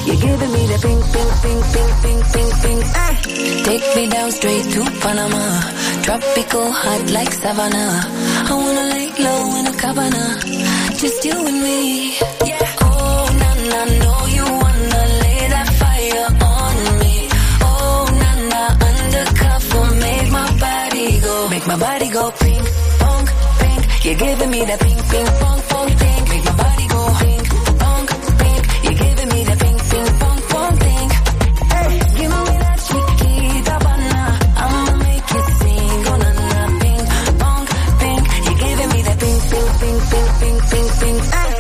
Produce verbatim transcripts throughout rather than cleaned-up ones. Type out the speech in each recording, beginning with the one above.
You're giving me the pink, pink, pink, pink, pink, pink, pink. Ay. Take me down straight to Panama. Tropical hot like Savannah. I wanna lay low in a cabana. Just you and me. Yeah. Oh, na na, know you wanna lay that fire on me. Oh, na na, undercover, make my body go. Make my body go pink, punk, pink. You're giving me the pink, pink, punk, punk, pink. Make my body go pink, punk, pink. You're giving me the pink, pink, punk, punk, pink. Hey, give me that chiquita banana. I'ma make you sing, oh na na, pink, punk, pink. You're giving me the pink, pink, pink, pink, pink, pink, pink. Hey.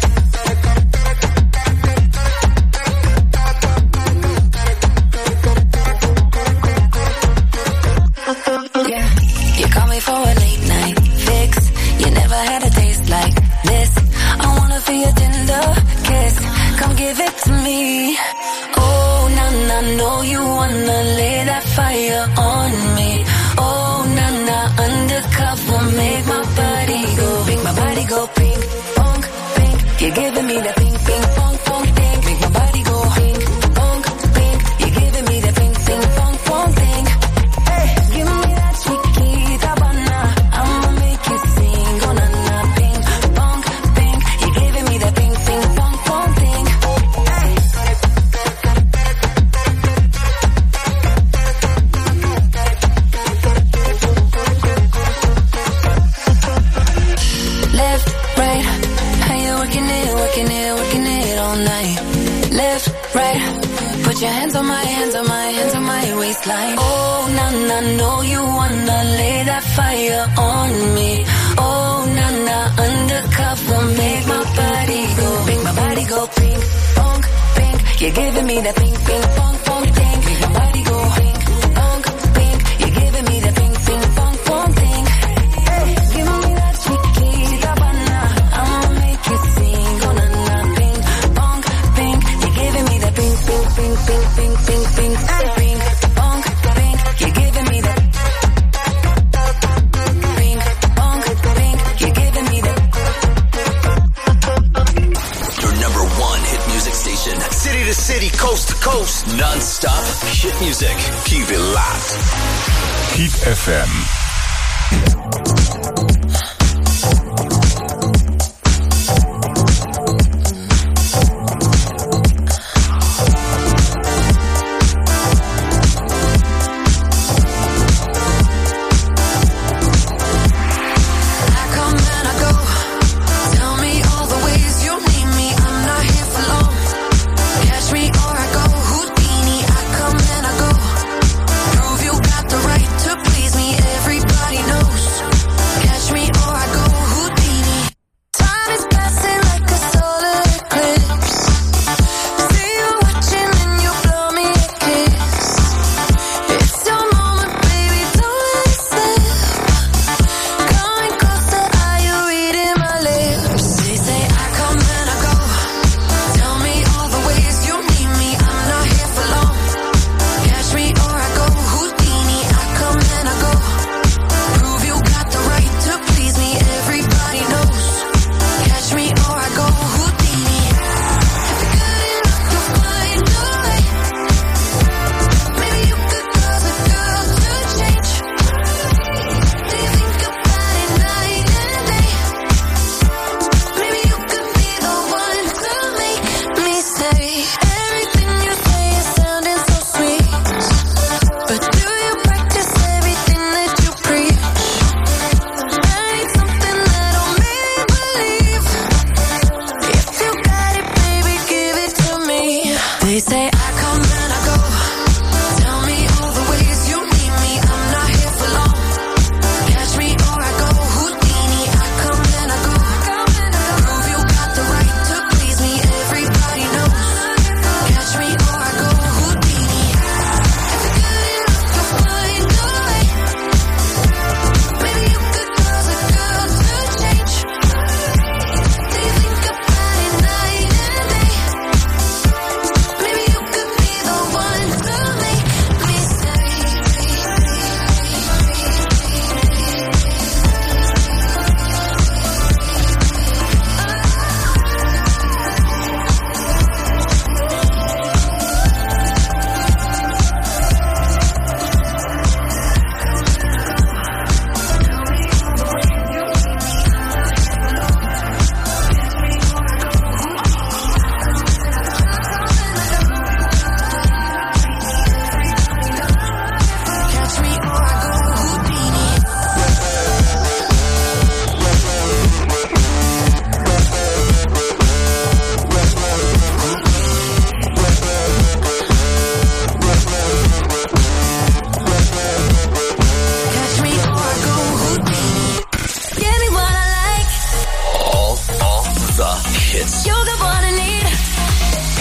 Yeah, you call me for a late night fix. You never had a taste like this. I wanna feel your tender kiss. Come give it to me. Oh, na na, know you wanna lay that fire on me. Oh, na na, undercover, make my body go. Make my body go pink, punk, pink. You're giving me the pink, pink, punk, punk, pink. Make my body go pink, punk, pink. You're giving me the pink, pink, punk, punk, pink. Hey, give me that chiquita banana. I'ma make you sing, oh na na, pink, punk, pink. You're giving me the pink, pink, punk, punk, pink. Hey. Left, right, how you working it, working it, working it all night. Left, right, put your hands on my hands, on my hands, on my waistline. Oh, na na, know you wanna lay that fire on me. Oh, na na, undercover, make my body go. Make my body go pink, punk, pink. You're giving me the pink, pink, punk, punk, pink. Make my body go pink, punk, pink. You're giving me the pink, pink, punk, punk, pink. Hey, give me that chiquita banana. I'ma make you sing, oh na na, pink, punk, pink. You're giving me the pink, pink, pink, pink, pink, pink, pink. Hey, pink, punk, pink. You're giving me the pink, punk, pink. You're giving me the. Your number one hit music station. City to city, coast to coast. Non-stop hit music. Keep it locked. Hit F M. I come and I go. Tell me all the ways you need me. I'm not here for long. Catch me or I go Houdini. I come and I go. Prove you got the right to please me. Everybody knows.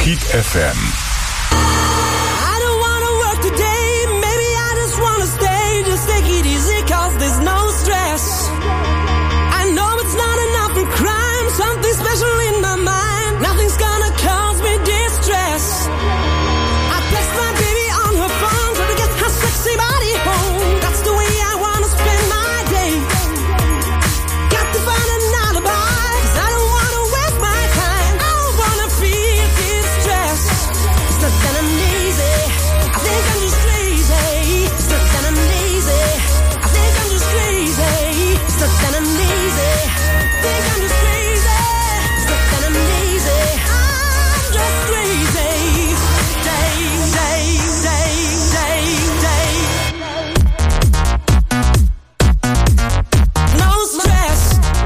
Hit F M. I don't wanna work today, maybe I just wanna stay, just take it easy cause there's no stress. I know it's not enough for crime, something special in my mind, nothing's gonna cause me distress. I text my baby on her phone, try to get her sexy body home, that's the way I wanna spend my day. Got to find an alibi, cause I don't wanna waste my time, I don't wanna feel this stress. It's not that I'm lazy, I think I'm just crazy. It's not that I'm lazy, I think I'm just crazy. It's not that I'm lazy, I think I'm just crazy. It's not that I'm lazy, I'm just crazy. Day, day, day, day, day. No stress.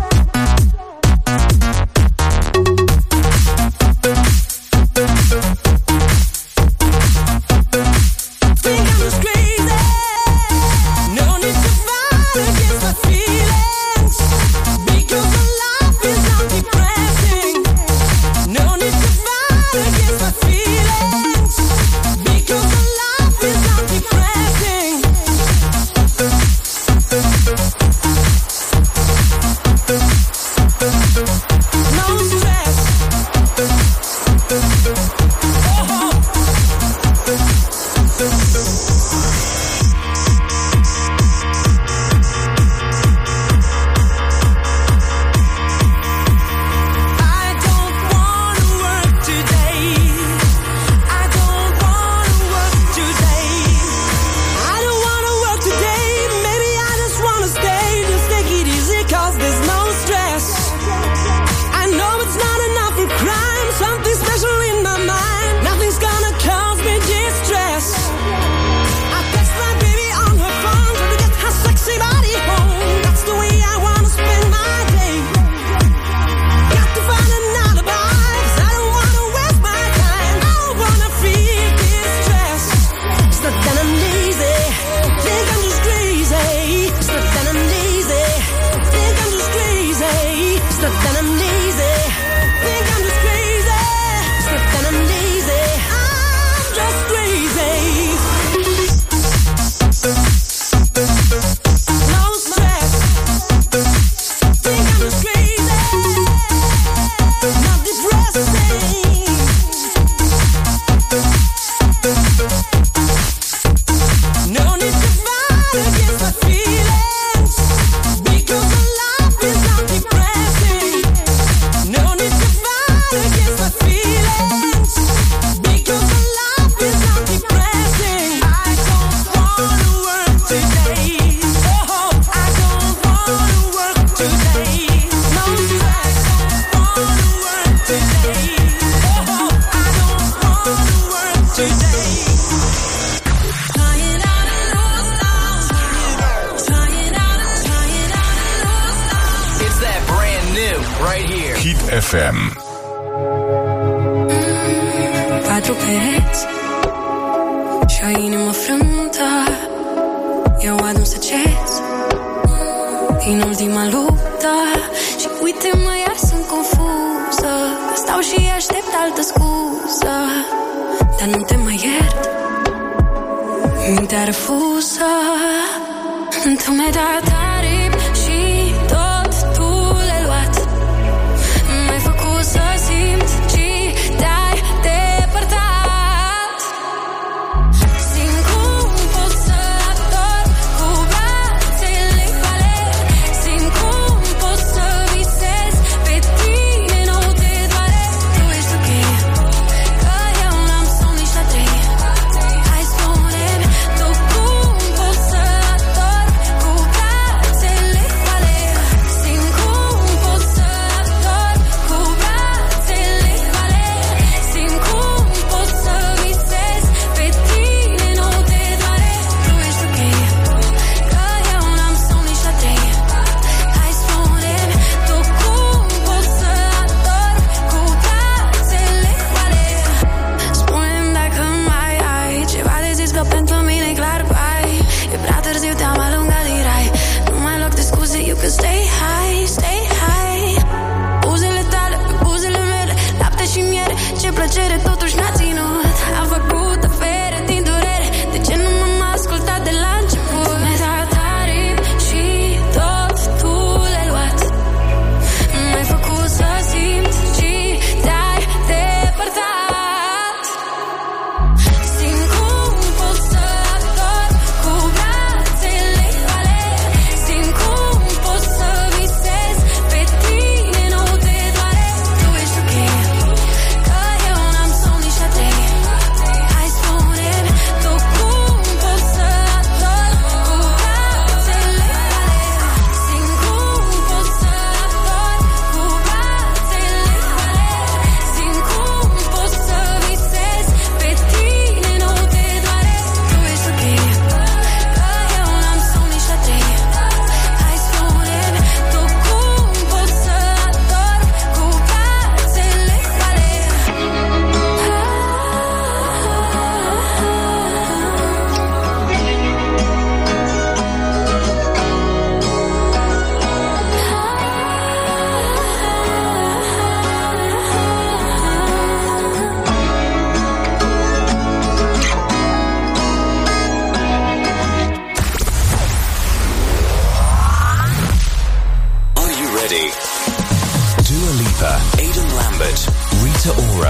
Think I'm just crazy. No need to fight against my feelings, because my life is not depressing. No need to fight against my feelings, because my life is not depressing. No stress. Oh. I don't wanna work today. I don't wanna work today. I don't wanna work today. Maybe I just wanna stay. Just take it easy cause there's no stress. I know it's not enough for crime. Something special in my mind. Nothing's gonna cause me distress. I text my baby on her phone, try to get her sexy body home. That's the way I wanna spend my day. Got to find an alibi, cause I don't wanna waste my time. I don't wanna feel this stress. It's not that I'm lazy, think I'm just crazy. It's not that I'm lazy, think I'm just crazy. It's not that I'm lazy, think I'm just crazy. It's not that I'm lazy, I'm just crazy. No stress. Think I'm just crazy. Not depressing. No need to fight against my feelings, because my life is not depressing. No need to fight against my feelings, because my life is not depressing. I don't wanna work today. Oh, I don't wanna work today. No stress. I don't wanna work today. Oh, I don't wanna work today. Trying out a new style. Trying out, trying out a new style. It's that brand new right here. Hit F M. Patru pereți și o inimă frântă, eu adun să cez din ultima luptă. Și uite-mă, iar sunt confuză, stau și aștept altă scuză, dar nu te mai iert, mintea refuză. Tu mi-ai dat aripi și tot tu le-ai luat. M-ai făcut să simt și te-ai depărtat. Simt cum pot să ador cu brațele goale. Simt cum pot să visez pe tine, nu te doare. Tu ești ok, că eu n-am somn nici la trei. Hai spune-mi tu cum pot să ador cu brațele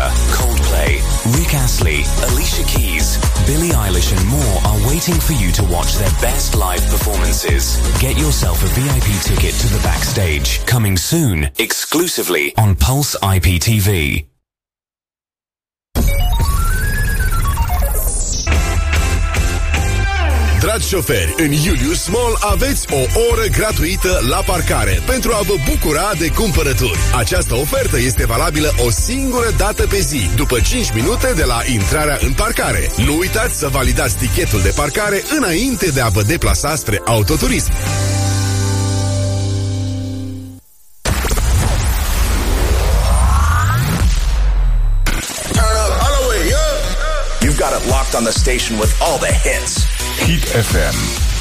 Coldplay, Rick Astley, Alicia Keys, Billie Eilish and more are waiting for you to watch their best live performances. Get yourself a V I P ticket to the backstage. Coming soon, exclusively on Pulse I P T V. Dragi șoferi, în Julius Mall aveți o oră gratuită la parcare pentru a vă bucura de cumpărături. Această ofertă este valabilă o singură dată pe zi, după cinci minute de la intrarea în parcare. Nu uitați să validați tichetul de parcare înainte de a vă deplasa spre autoturism. You've got it locked on the station with all the hits. Hit F M.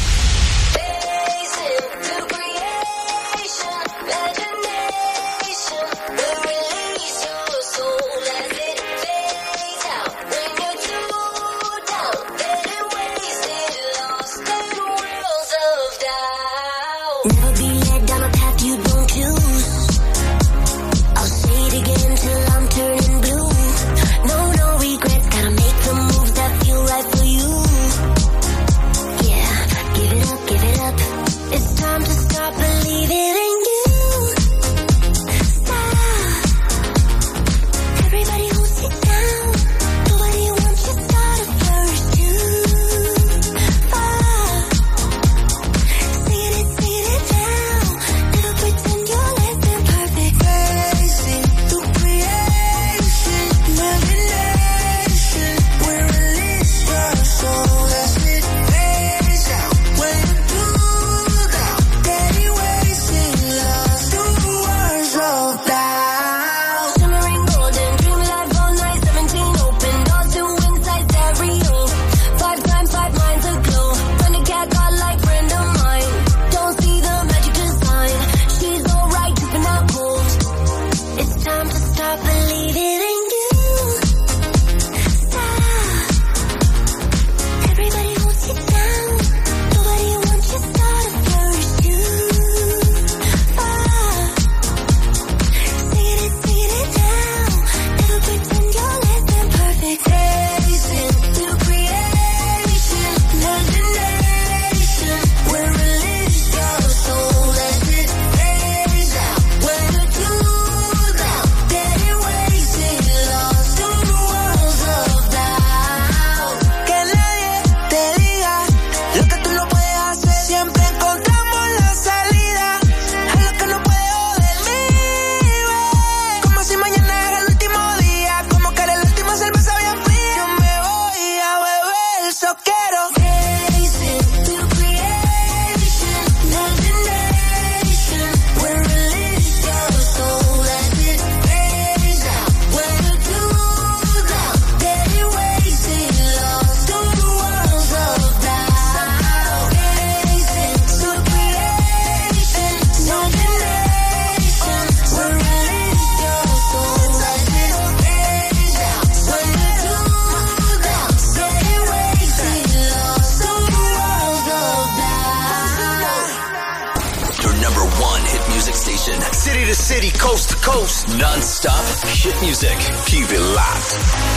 city, coast to coast, non-stop hit music. Keep it locked.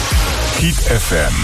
Hit F M.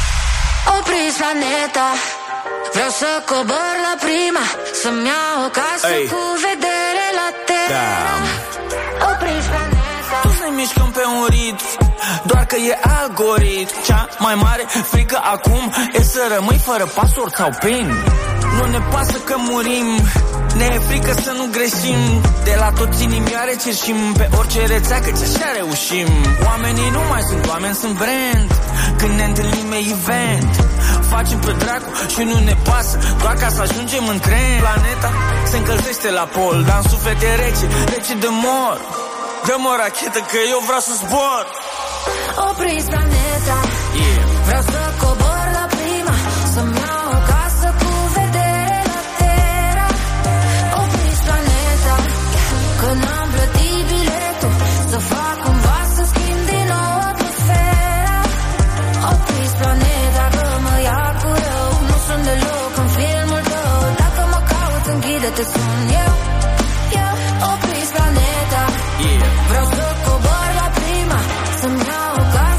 Opriți planeta, vreau să cobor la prima, să-mi iau o casă hey. cu vedere la terra. Opriți planeta. Toți ne mișcăm pe un ritm, doar că e algoritm. Cea mai mare frică acum e să rămâi fără password sau PIN. Nu ne pasă că murim, ne e frică să nu greșim. De la toți inimioare cerșim pe orice rețea, căci așa reușim. Oamenii nu mai sunt oameni, sunt brand. Când ne întâlnim e event, facem pe dracu și nu ne pasă, doar ca să ajungem în tren. Planeta se încălzește la pol, dar în suflet e rece, rece de mor. Dă-mă o rachetă că eu vreau să zbor. Opriți planeta, yeah. Vreau să cobor la prima, să-mi iau o casă cu vedere la terra. Opriți planeta, că n-am plătit biletul, să fac cumva să schimb din nou atmosfera. Opriți planeta, că mă ia cu rău, nu sunt deloc în filmul tău. Dacă mă cauți, închide-te, sun eu, eu. Opriți planeta, yeah. Vreau să cobor la prima, să-mi iau o casă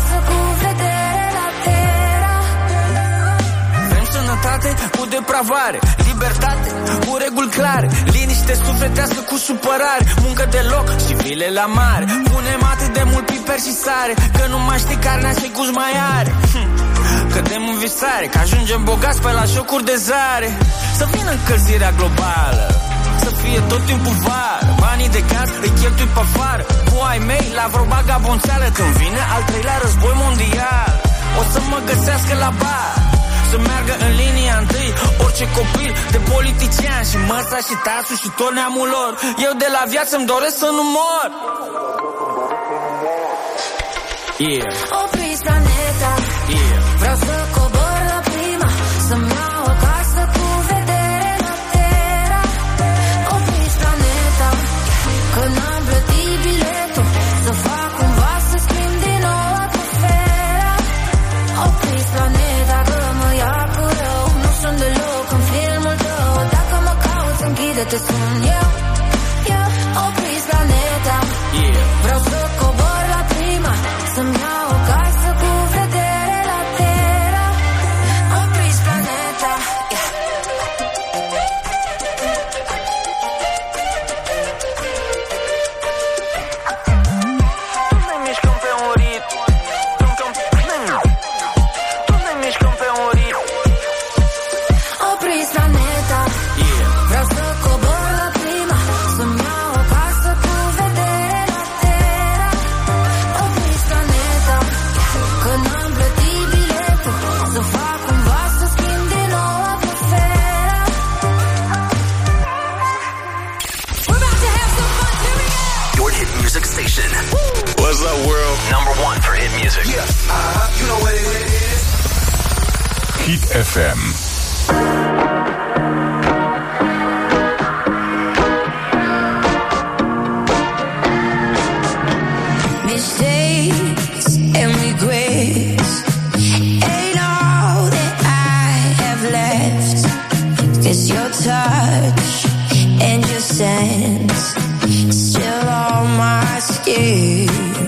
depravare. Libertate cu reguli clare, liniște sufletească cu supărare, muncă de loc și vile la mare. Punem atât de mult piper și sare, că nu mai știi carnea ce gust mai are. hm. Cădem în visare, că ajungem bogați pe la șocuri de zare. Să vină încălzirea globală, să fie tot timpul vară. Banii de gaz îi cheltui pe afară, cu ai mei la vreo bagabonțeală. Când vine al treilea război mondial, o să mă găsească la bar, să meargă în linia întâi orice copil de politician, și măsa și tasul și tot neamul lor. Eu de la viață îmi doresc să nu mor. Yeah. Opriți planeta, Yeah. vreau să cobor la prima, să-mi iau o casă cu vedere la Terra. Opriți planeta, că n-am plătit biletul, să fac cumva să schimb din nou atmosfera. Opriți planeta, că mă ia cu rău, nu sunt deloc în filmul tău. Dacă mă cauți, închide-te, sun eu, eu. Opriți planeta, Yeah. vreau să cobor la prima, să-mi iau o casă cu vedere la Terra. Opriți planeta, yeah. Tu ne mișcăm pe un ritm, tu ne mișcăm pe un ritm. Opriți planeta, Yeah. vreau să cobor la prima, să-mi iau o casă cu vedere la Terra. Opriți planeta, că n-am plătit biletul, să fac cumva să schimb din nou atmosfera. We're about to have some fun, here we go! Your hit music station. What's up, world? Number one for hit music. You know what it is. Hit F M. Mistakes and regrets ain't all that I have left. 'Cause your touch and your sense still on my skin.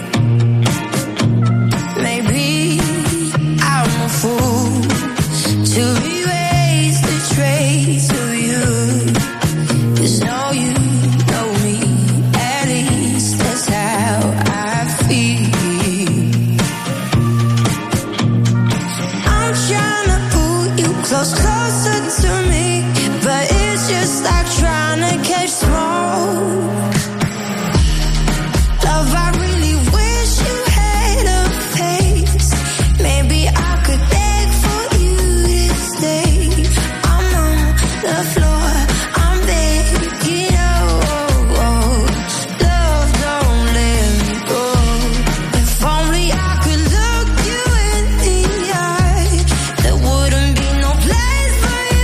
Maybe I'm a fool to erase the trace of you. 'Cause no, you know me, at least that's how I feel. I'm trying to pull you close, closer to me, but it's just like trying to catch smoke. Love, I really wish you had a face. Maybe I could beg for you to stay. I'm on the floor, I'm begging, oh, oh. Love, don't let me go. If only I could look you in the eye, there wouldn't be no place for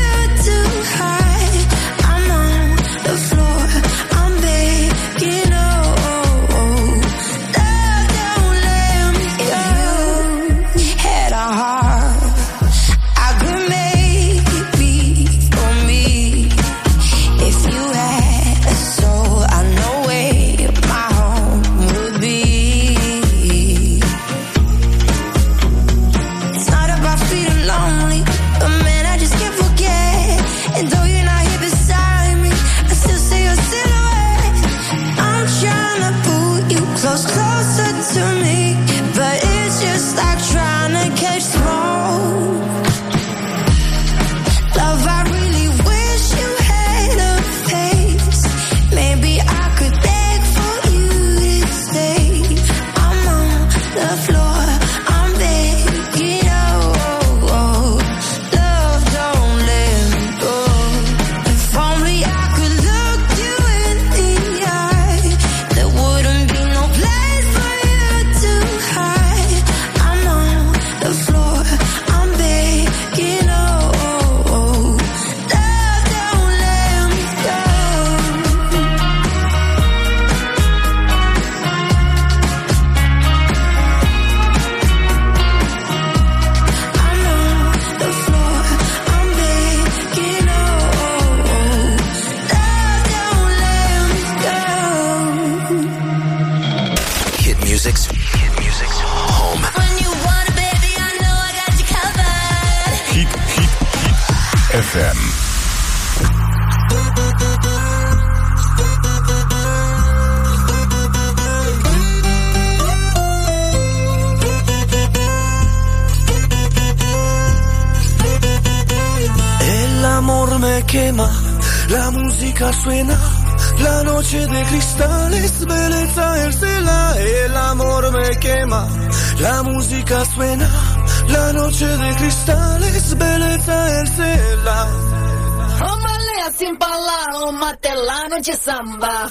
F M. El amor me quema, la música suena, la noche de cristales, belleza el cela. El amor me quema, la música suena, la noche de cristales, belleza el cela. Romalea sin palao, mate la noche samba.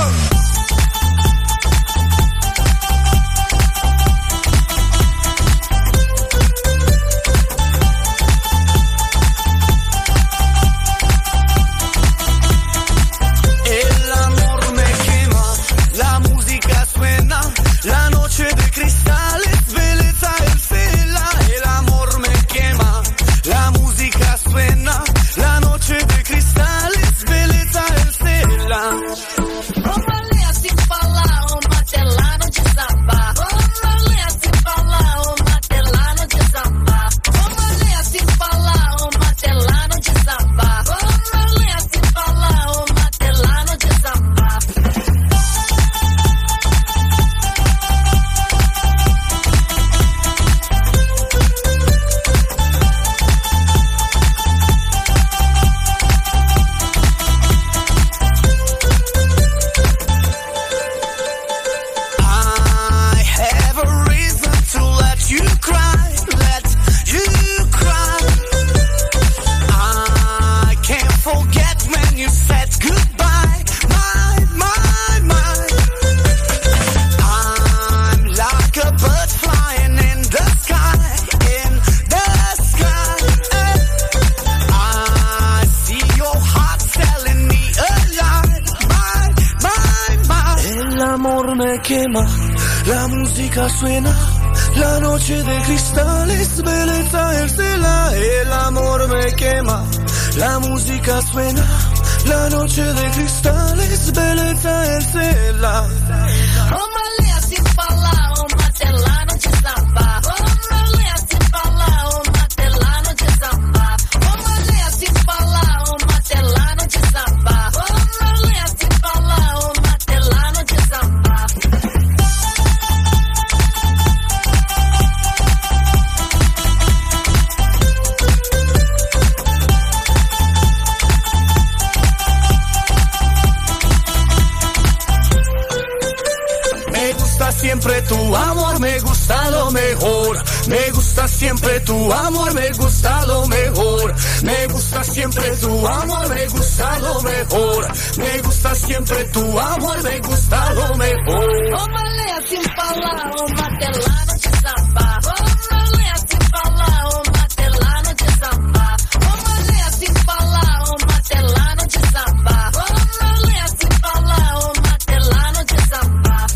La noche de cristales, belleza el cela. El amor me quema, la música suena. La noche de cristales, belleza el cela. Romalea sin palao, mate la noche samba. Romalea sin palao, mate la noche samba. Romalea sin palao, mate la noche samba. Romalea sin palao, mate la noche samba. Quema, la música suena, la noche de cristales, belleza el cela. El amor me quema, la música suena, la noche de cristales, belleza el cela. Romalea sin palao, mate la noche samba. Romalea sin palao, mate la noche samba. Romalea sin palao, mate la noche samba. Romalea sin palao, mate la noche samba. Siempre tu amor, me gusta lo mejor. Me gusta siempre tu amor, me gusta lo mejor. Me gusta siempre tu amor, me gusta lo mejor. Me gusta siempre tu amor, me gusta lo mejor. Romalea sin palao, mate la noche samba. Romalea sin palao, mate la noche samba. Romalea sin palao, mate la noche samba. Romalea sin palao, mate la noche samba.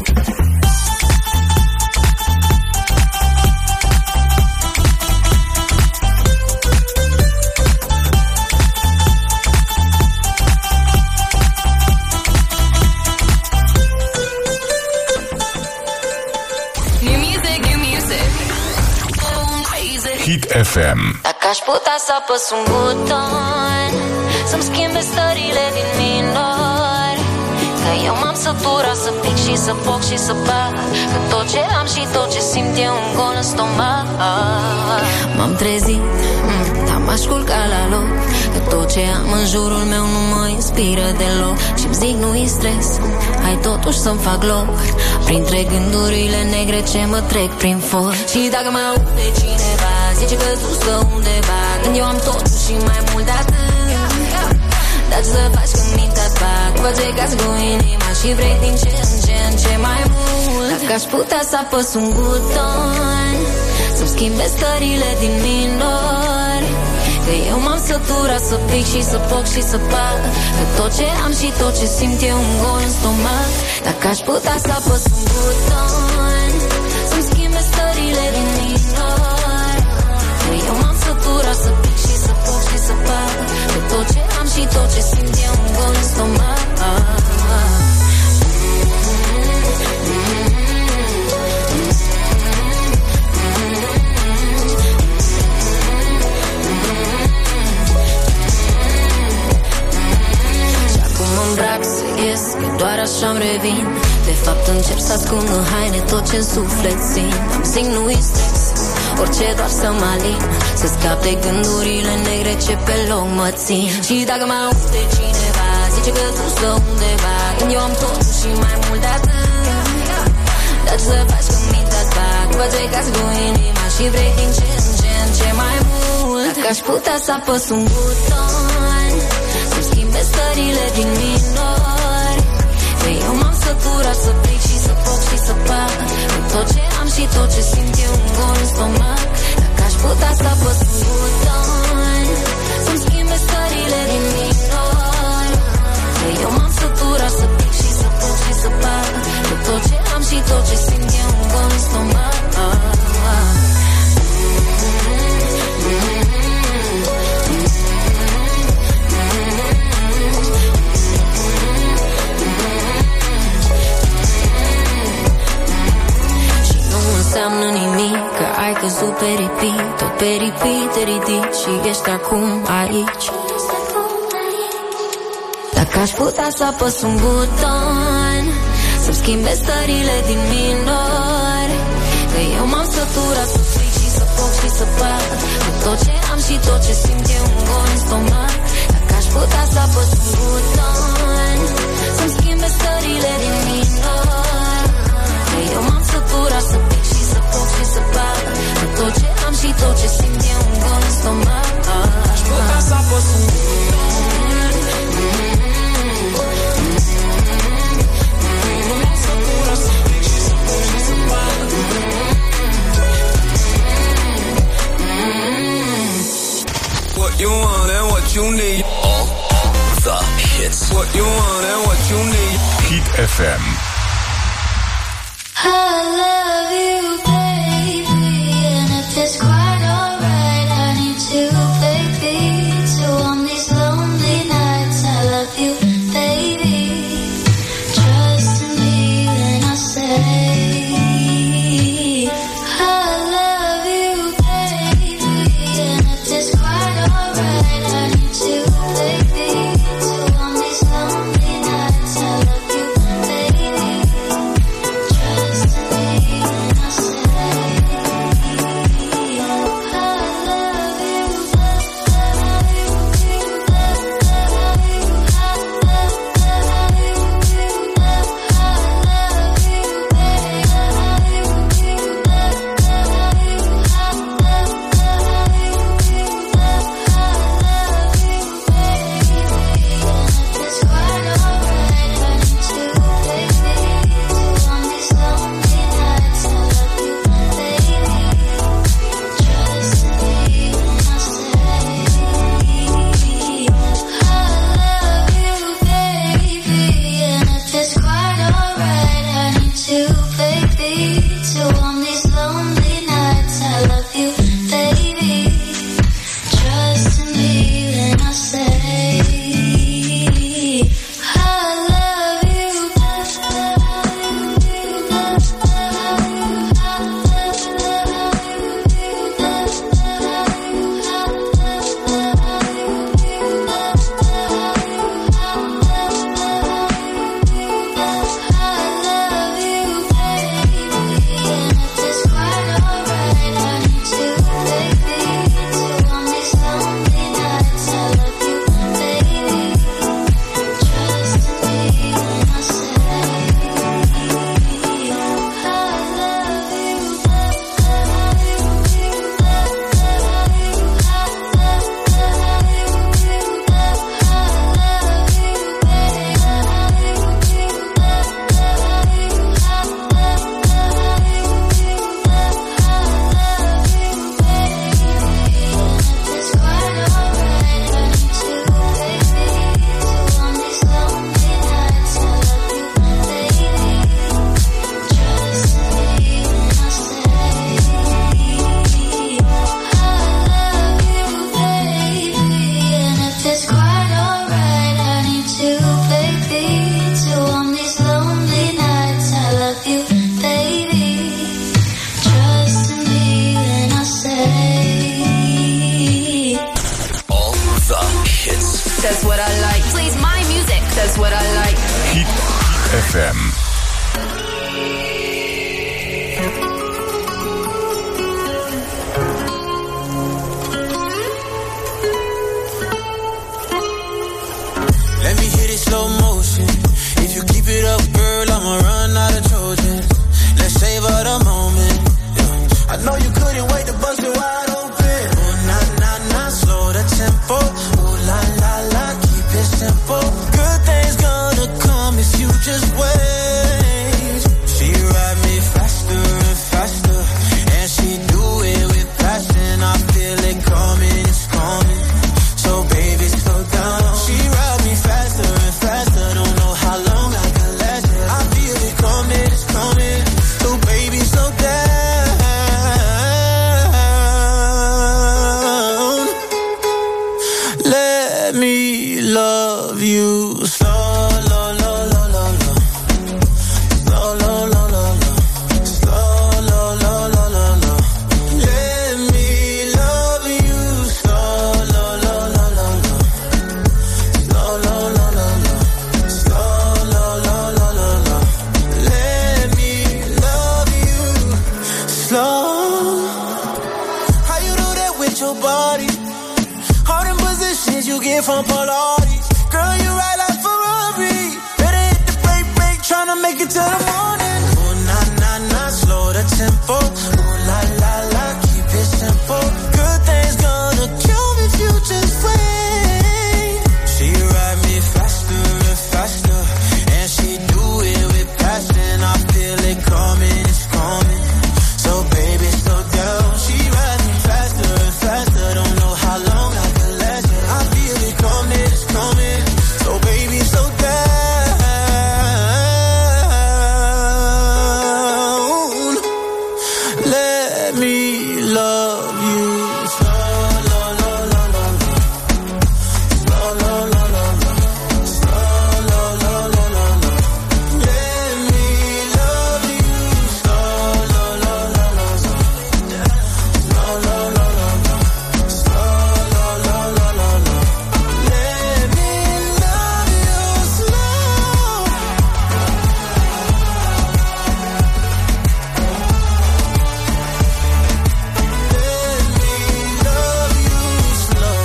Hit F M. Dacă aș putea să apăs un buton să-mi schimbe stările din minor, că eu m-am săturat să pic și să foc și să bag, că tot ce am și tot ce simt e un gol în stomac. M-am trezit, dar m-aș culca la loc, că tot ce am în jurul meu nu mă inspiră deloc. Și-mi zic nu-i stres, hai totuși să-mi fac loc printre gândurile negre ce mă trec prin foc. Și dacă mă aude cineva zice că tu stă undeva, când eu am totul și mai mult de atât. Dar ce să faci când mintea ta face caz cu inima și vrei din ce în ce în ce mai mult. Dacă aș putea să apăs un buton să-mi schimbe stările din minor, că eu m-am săturat să pic și să foc și să bag, că tot ce am și tot ce simt e un gol în stomac. Dacă aș putea să apăs un buton să-mi schimbe stările din minor, că eu m-am săturat să pic și să foc și să bag, că tot ce am și tot ce simt e un gol în stomac. revin. De fapt încep să ascund în haine tot ce-n suflet simt. Am zic nu-i stres, orice doar să mă alin, să scap de gândurile negre ce pe loc mă țin. Și dacă mă aude cineva, zice că tu stă undeva, când eu am totul și mai mult de atât. Dar ce să faci când mintea-ți bag, face casă cu inima și vrei din ce în ce în ce mai mult. Dacă aș putea să apăs un buton, să-mi schimbe stările din minori, că eu m-am săturat să plic și să foc și să pac, în tot ce am și tot ce simt eu un gol în stomac. Dacă aș putea să apăs un buton, să-mi schimbe stările din minori, că eu m-am săturat să plic și să foc și să pac, în tot ce am și tot ce simt eu un gol în stomac. Înseamnă nimic că ai căzut pe repeat, tot pe repeat te ridici și ești acum aici. Dacă aș putea să apăs un buton, să-mi schimbe stările din minori, că eu m-am săturat să fric și să foc și să pac, cu tot ce am și tot ce simt eu un gol în stomac. Dacă aș putea să apăs un buton, să-mi schimbe stările din minori, că eu m-am săturat să pic și să foc și să pac, cu tot ce am și tot ce simt eu un gol în stomac. Aș putea să apăs un buton, m-am săturat să pic și să foc și să pac. What you want and what you need, all the hits. What you want and what you need. Hit F M. I love you, baby, and if it's quite alright, I need you, baby, to on these lonely nights. I love you, baby, trust in me when I say I love you, baby, and if it's quite alright, I need you, baby, to on these lonely nights. I love you, baby, trust in me when I say That's what I like. Plays my music. That's what I like. Hit F M. Let me hit it slow motion. If you keep it up, girl, I'ma run out of Trojans. Let's savor the moment. Yeah. I know you couldn't wait to bust it wide open. Oh, nah, nah, nah, slow the tempo. Oh, la, la, la, keep it simple. Good things gonna come if you just wait. She ride me faster and faster, and she do it with passion. I feel it coming, it's coming. So baby, slow down. She ride me faster and faster. Don't know how long I can last it. I feel it coming, it's coming. So baby, slow down. Let me love you slow, low, low, low, low, low. Slow, low, low, low, low. Slow, low, low, low, low, low. Let me love you slow, low, low, low, low, low. Slow, low, low, low, low. Slow, low, low, low, low, low. Let me love you slow. How you do that with your body? All them positions you get from Pilates. Girl, you ride like Ferrari. Better hit the brake, brake, tryna make it to the morning. Oh, nah, nah, nah, slow the tempo. Oh, la, la, la, keep it simple. Good things gonna come if you just wait. She ride me faster and faster, and she do it with passion. I feel it coming, it's coming. So baby, slow down. She ride me faster and faster. Don't know how long I can last it. I feel it coming, it's coming. So baby, slow down. Let me love you slow, low, low, low, low, low. Slow, low, low, low, low. Slow, low, low, low, low, low. Let me love you slow, low, low, low, low, low. Slow, low, low, low, low. Slow, low, low, low, low, low. Let me love you slow. Let me love you slow.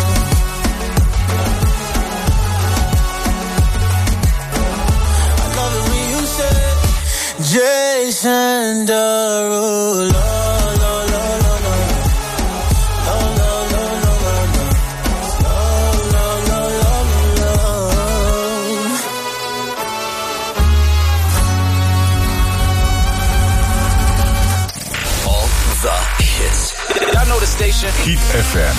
I love it when you say Jason Derulo. Lo, lo, lo, lo. Lo, lo, lo, lo, lo, lo. Lo, lo, lo, lo, lo, lo. All the hits. Y'all know the station. Hit F M.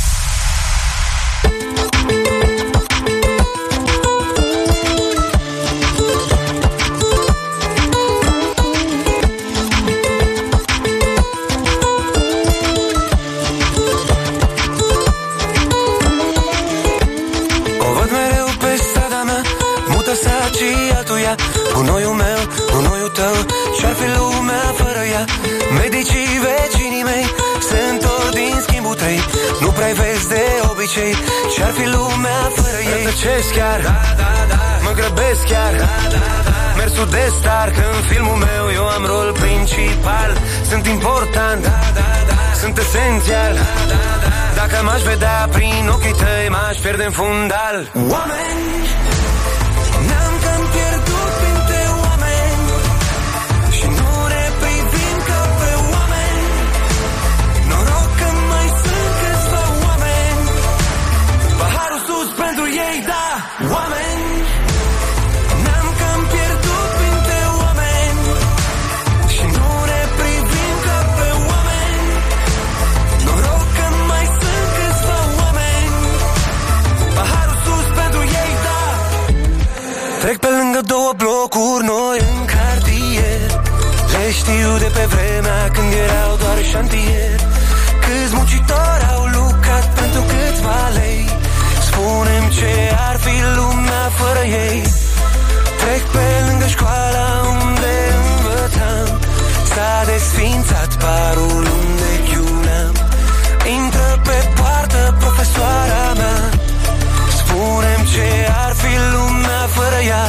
O văd mereu pe strada mea, mută-se aceea, gunoiul meu, gunoiul tău. Ce-ar fi lumea fără ea? Medicii, vecinii mei sunt tot din schimbul tăi. Nu prea vezi de obicei. Ce-ar fi lumea fără ei? Rătăcesc chiar, da, da, da. Mă grăbesc chiar, da, da, da. Mersul de star, că în filmul meu eu am rol principal. Sunt important, da, da, da. Sunt esențial, da, da, da. Dacă m-aș vedea prin ochii tăi, m-aș pierde în fundal. Oameni, ne-am cam pierdut printre oameni și nu ne privim ca pe oameni. Noroc că mai sunt câțiva oameni. Paharul sus pentru ei, da, oameni. Ne-am cam pierdut printre oameni și nu ne privim ca pe oameni. Noroc că mai sunt câțiva oameni. Paharul sus pentru ei, da. Trec pe lângă două blocuri noi în cartier. Le știu de pe vremea când erau doar șantier. Câți muncitori au lucrat pentru câțiva lei. Spune-mi ce ar fi lumea fără ei. Trec pe lângă școala unde învățam. S-a desfințat barul unde chiuleam. Intră pe poartă profesoara mea. Spune-mi ce ar fi lumea fără ea.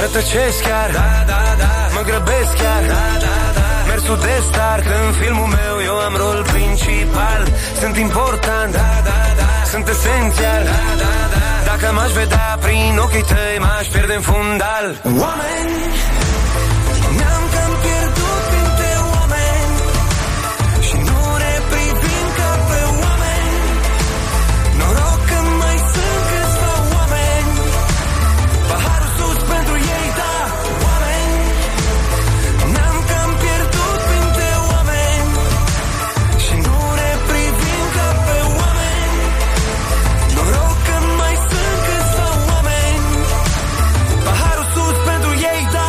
Rătăcesc chiar, da, da, da. Mă grăbesc chiar, da, da, da. Mersul de start în filmul meu, eu am rol principal. Sunt important, da, da, da. Sunt esențial, da, da, da. Dacă m-aș vedea prin ochii tăi, m-aș pierde în fundal. Oameni, ne-am cam pierdut printre oameni și nu ne privim ca pe oameni. Noroc că mai sunt câțiva oameni, paharul sus pentru ei, da. Oameni, ne-am cam pierdut printre oameni și nu ne privim ca pe oameni. Noroc că mai sunt câțiva oameni, paharul sus pentru ei, da.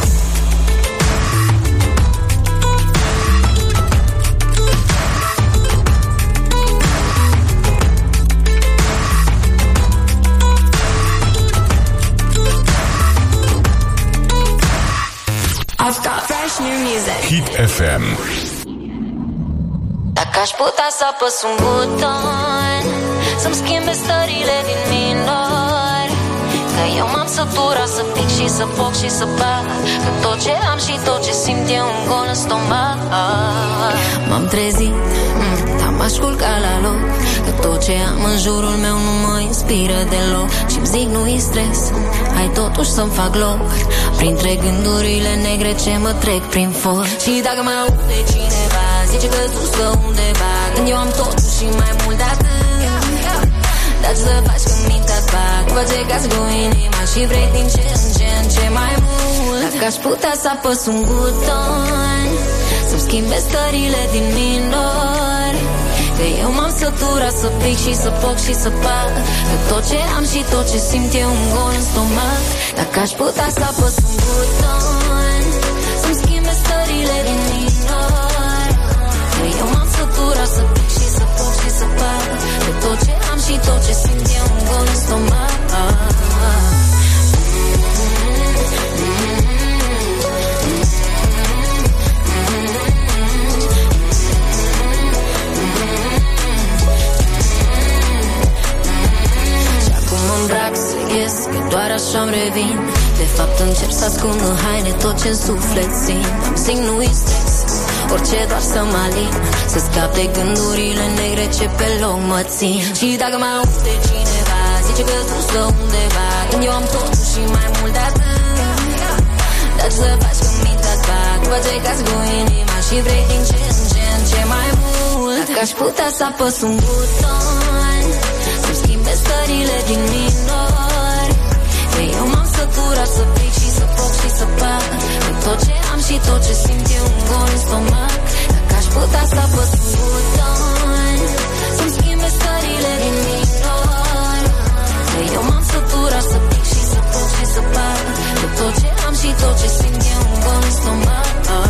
I've got fresh new music. Hit F M. Dacă aș putea să apăs un buton să-mi schimbe stările din minor, că eu m-am săturat să pic și să foc și să bat, că tot ce am și tot ce simt e un gol în stomac. M-am trezit, dar m-aș culca la loc, că tot ce am în jurul meu nu mă inspiră deloc. Și-mi zic nu-i stres, hai totuși să-mi fac loc printre gândurile negre ce mă trec prin foc. Și dacă mă aude cineva, zice că tu stă undeva, când eu am totuși și mai mult de atât. Dar ce să faci când mintea-ți fac, face ca-ți cu inima și vrei din ce în ce în ce mai mult. Dacă aș putea să apăs un buton să-mi schimbe stările din minor, că eu m-am săturat să pic și să foc și să pat, că tot ce am și tot ce simt e un gol în stomac. Dacă aș putea să apăs un buton să-mi schimbe stările din minor, că eu m-am săturat să pic și să foc și să pat, că tot ce am și tot ce simt e un gol în stomac. Îmbrac să ies, că doar așa-mi revin. De fapt încep să ascund în haine tot ce-n suflet țin. Am zic nu-i stres, orice doar să mă alin, să scap de gândurile negre ce pe loc mă țin. Și dacă mă aude cineva, zice că tu stă undeva, când eu am totul și mai mult de atât. Dar ce să faci când mintea-ți fac, face ca-ți cu inima și vrei din ce în ce în ce mai mult. Dacă aș putea să apăs un buton să-mi schimbe stările din minor, că eu m-am săturat să pic și să foc și să pat, că tot ce am și tot ce simt e un gol în stomac. Dacă aș putea să apăs un buton să-mi schimbe stările din minor, că eu m-am săturat să pic și să foc și să pat, că tot ce am și tot ce simt e un gol în stomac.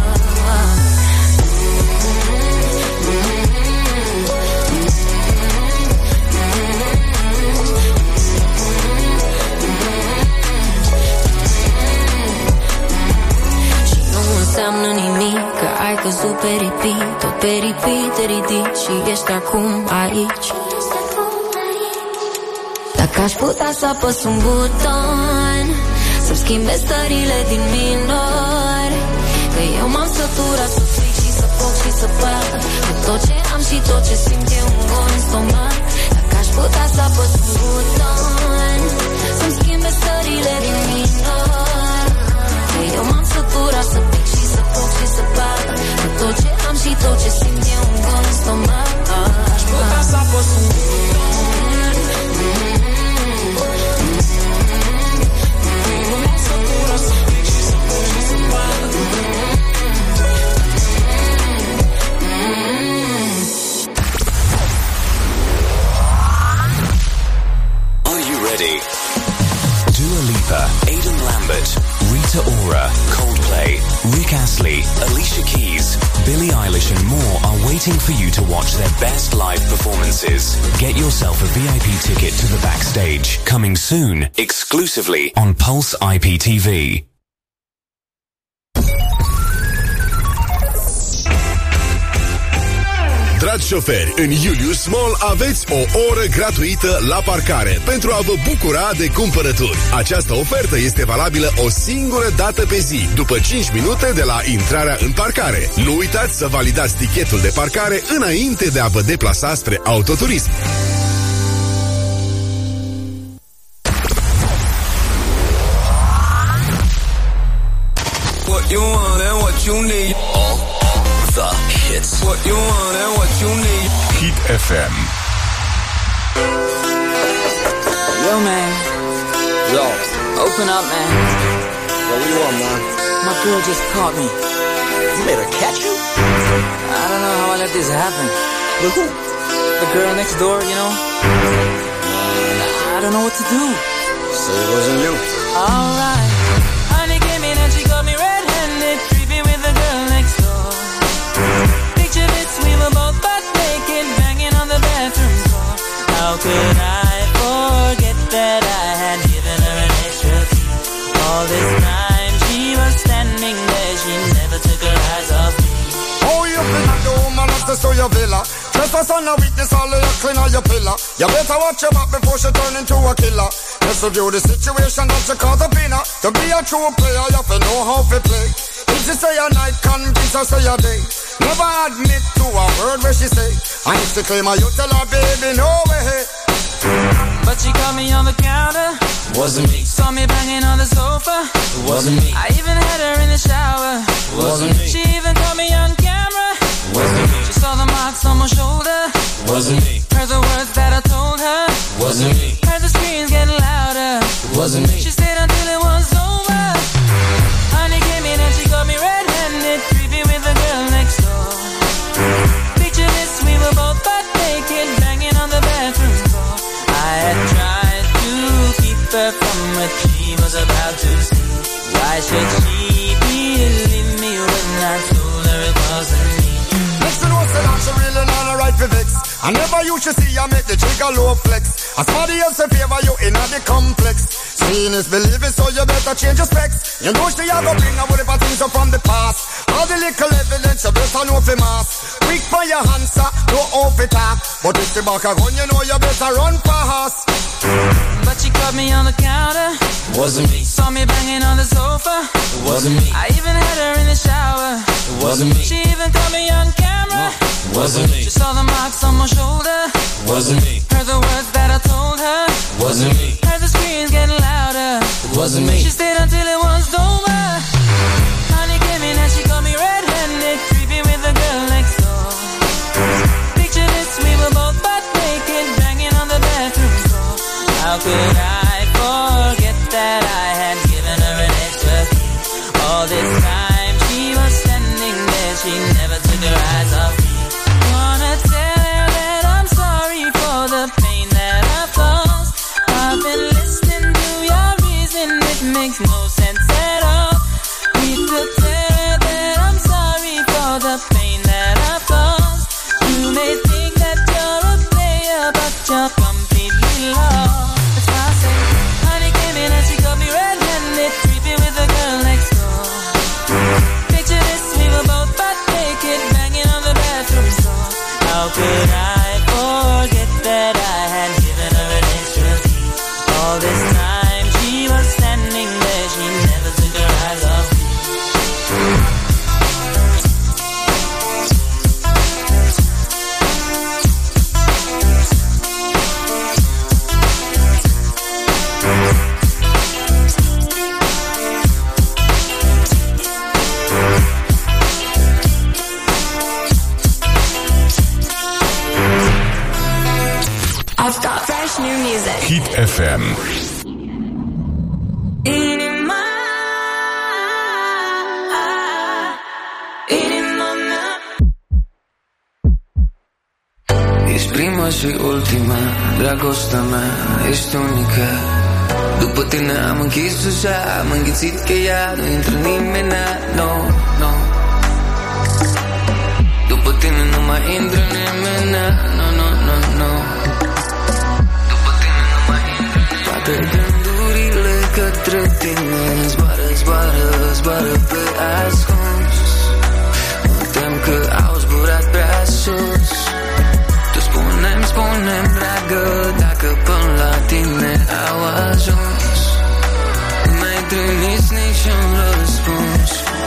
Înseamnă nimic că ai căzut pe repeat, tot pe repeat te ridici și ești acum aici. Dacă aș putea să apăs un buton să-mi schimbe stările din minor, că eu m-am săturat să fric și să foc și să pat, că tot ce am și tot ce simt e un gol în stomac. Dacă aș putea să apăs un buton să-mi schimbe stările din minor, că eu m-am săturat să pic și să foc și să pat, că tot ce am și tot ce simt e un gol în stomac. Aș putea să apăs un buton m-am săturat să pic și să foc și să pat. Are you ready? Dua Lipa, Aidan Lambert, Rita Ora, Coldplay, Rick Astley, Alicia Keys, Billie Eilish and more are waiting for you to watch their best live performances. Get yourself a V I P ticket to the backstage, coming soon, exclusively on Pulse I P T V. Dragi șoferi, în Julius Mall aveți o oră gratuită la parcare pentru a vă bucura de cumpărături. Această ofertă este valabilă o singură dată pe zi, după cinci minute de la intrarea în parcare. Nu uitați să validați tichetul de parcare înainte de a vă deplasa spre autoturism. What you want and what you need. All the hits. What you want and what you need. Hit F M. Yo, man. Yo. Open up, man. Yo, what you want, man? My girl just caught me. You made her catch you? I don't know how I let this happen. With who? The girl next door, you know? I don't know what to do. So it wasn't you. Alright. Honey came in and she got me red-handed, creepy with the girl next door. Picture this, we were both butt naked, banging on the bathroom floor. How could I forget that I had given her an extra key? All this time she was standing there, she never took her eyes off me. Oh, you been at the woman access to your villa. Just a son of weakness, all of your clean on your pillar. You better watch your back before she turn into a killer. Just review the situation that you call the winner. To be a true player, you have to know how to play. If she say a night, confess her say a day. Never admit to a word where she say. And if she claim her, you tell her, baby, no way. But she caught me on the counter. Wasn't me. Saw me banging on the sofa. It wasn't me. I even had her in the shower. It wasn't me. She even caught me on camera. It wasn't me. She saw the marks on my shoulder. It wasn't me. Heard the words that I told her. It wasn't me. Heard the screams getting louder. It wasn't me. She stayed until it was over. Honey came in and she got me red-handed, creepy with the girl next door. Picture this, we were both butt naked, banging on the bathroom floor. I had tried to keep her from what she was about to see. Why should she believe me when I told her it wasn't me? Next to know say that she really not a right for vex. I never used to see I make the trigger low flex. As somebody else in favor you in the complex. Seeing is believing, so you better change your specs. You know she a go bring a whole heap of things up from the past. All the little evidence you better know for mass. Quick for your answer, no off it talk. But if the back a gun, you know you better run fast. But she caught me on the counter. It wasn't me. Saw me banging on the sofa. It wasn't me. I even had her in the shower. It wasn't me. She even caught me on camera. It wasn't me. She saw the marks on my shoulder. It wasn't me. Heard the words that I told her. It wasn't me. Heard the screams getting louder. It wasn't me. She stayed until it was over. Honey came in and she got me red-handed, creepy with the girl next door. Picture this, we were both butt naked, banging on the bathroom floor. How could I forget that I had given her an extra key? All this time she was standing there, she never took her eyes off me. Wanna tell her that I'm sorry for the pain that I've caused. I've been listening to your reason, it makes no sense at all. Need to tell her that I'm sorry for the pain that I've caused. You may think that you're a player, but you're completely lost. That's why I say, honey came in and she got me red-handed, creepy with the girl next door. Picture this, we were both butt naked, banging on the bathroom floor. How could I forget that I had given her an extra key? All this time she was standing there, she never took her eyes off me. I've got fresh new music. Hit F M. Inima, inima mea. Ești prima și ultima, dragostea mea, ești unică. După tine am închis ușa, am înghițit cheia, nu intră nimeni, no, no. După tine nu mai intră nimeni, no, no, no, no. După tine nu mai intră nimeni. Toate gândurile către tine zboară, zboară, zboară pe ascuns. Mă tem că au zburat prea sus. meargă dacă până la tine au ajuns. Nu mi-ai trimis niciun răspuns.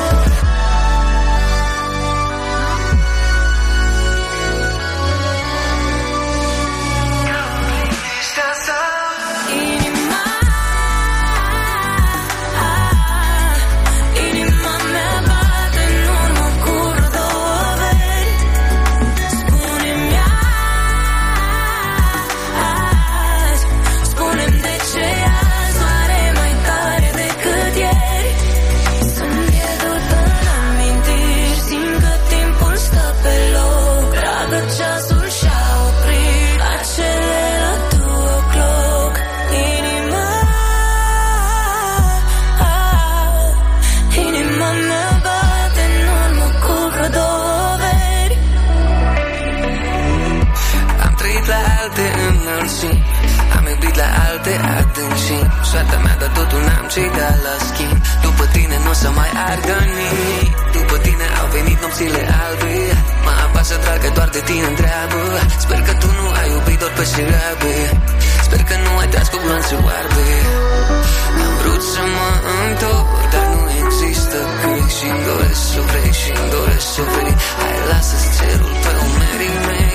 Am iubit la alte adâncimi. Soarta mea, dar totul n-am ce da la schimb. După tine nu o să mai ardă nimic. După tine au venit nopțile albe. Mă apasă drag că doar de tine întreabă. Sper că tu nu ai iubit doar pe șirabe. Sper că nu ai tras cu glonțe oarbe. Am vrut să mă întorc, dar nu există click. Și-mi doresc să vrei, și-mi doresc să vrei. Hai, lasă-ți cerul pe umerii mei.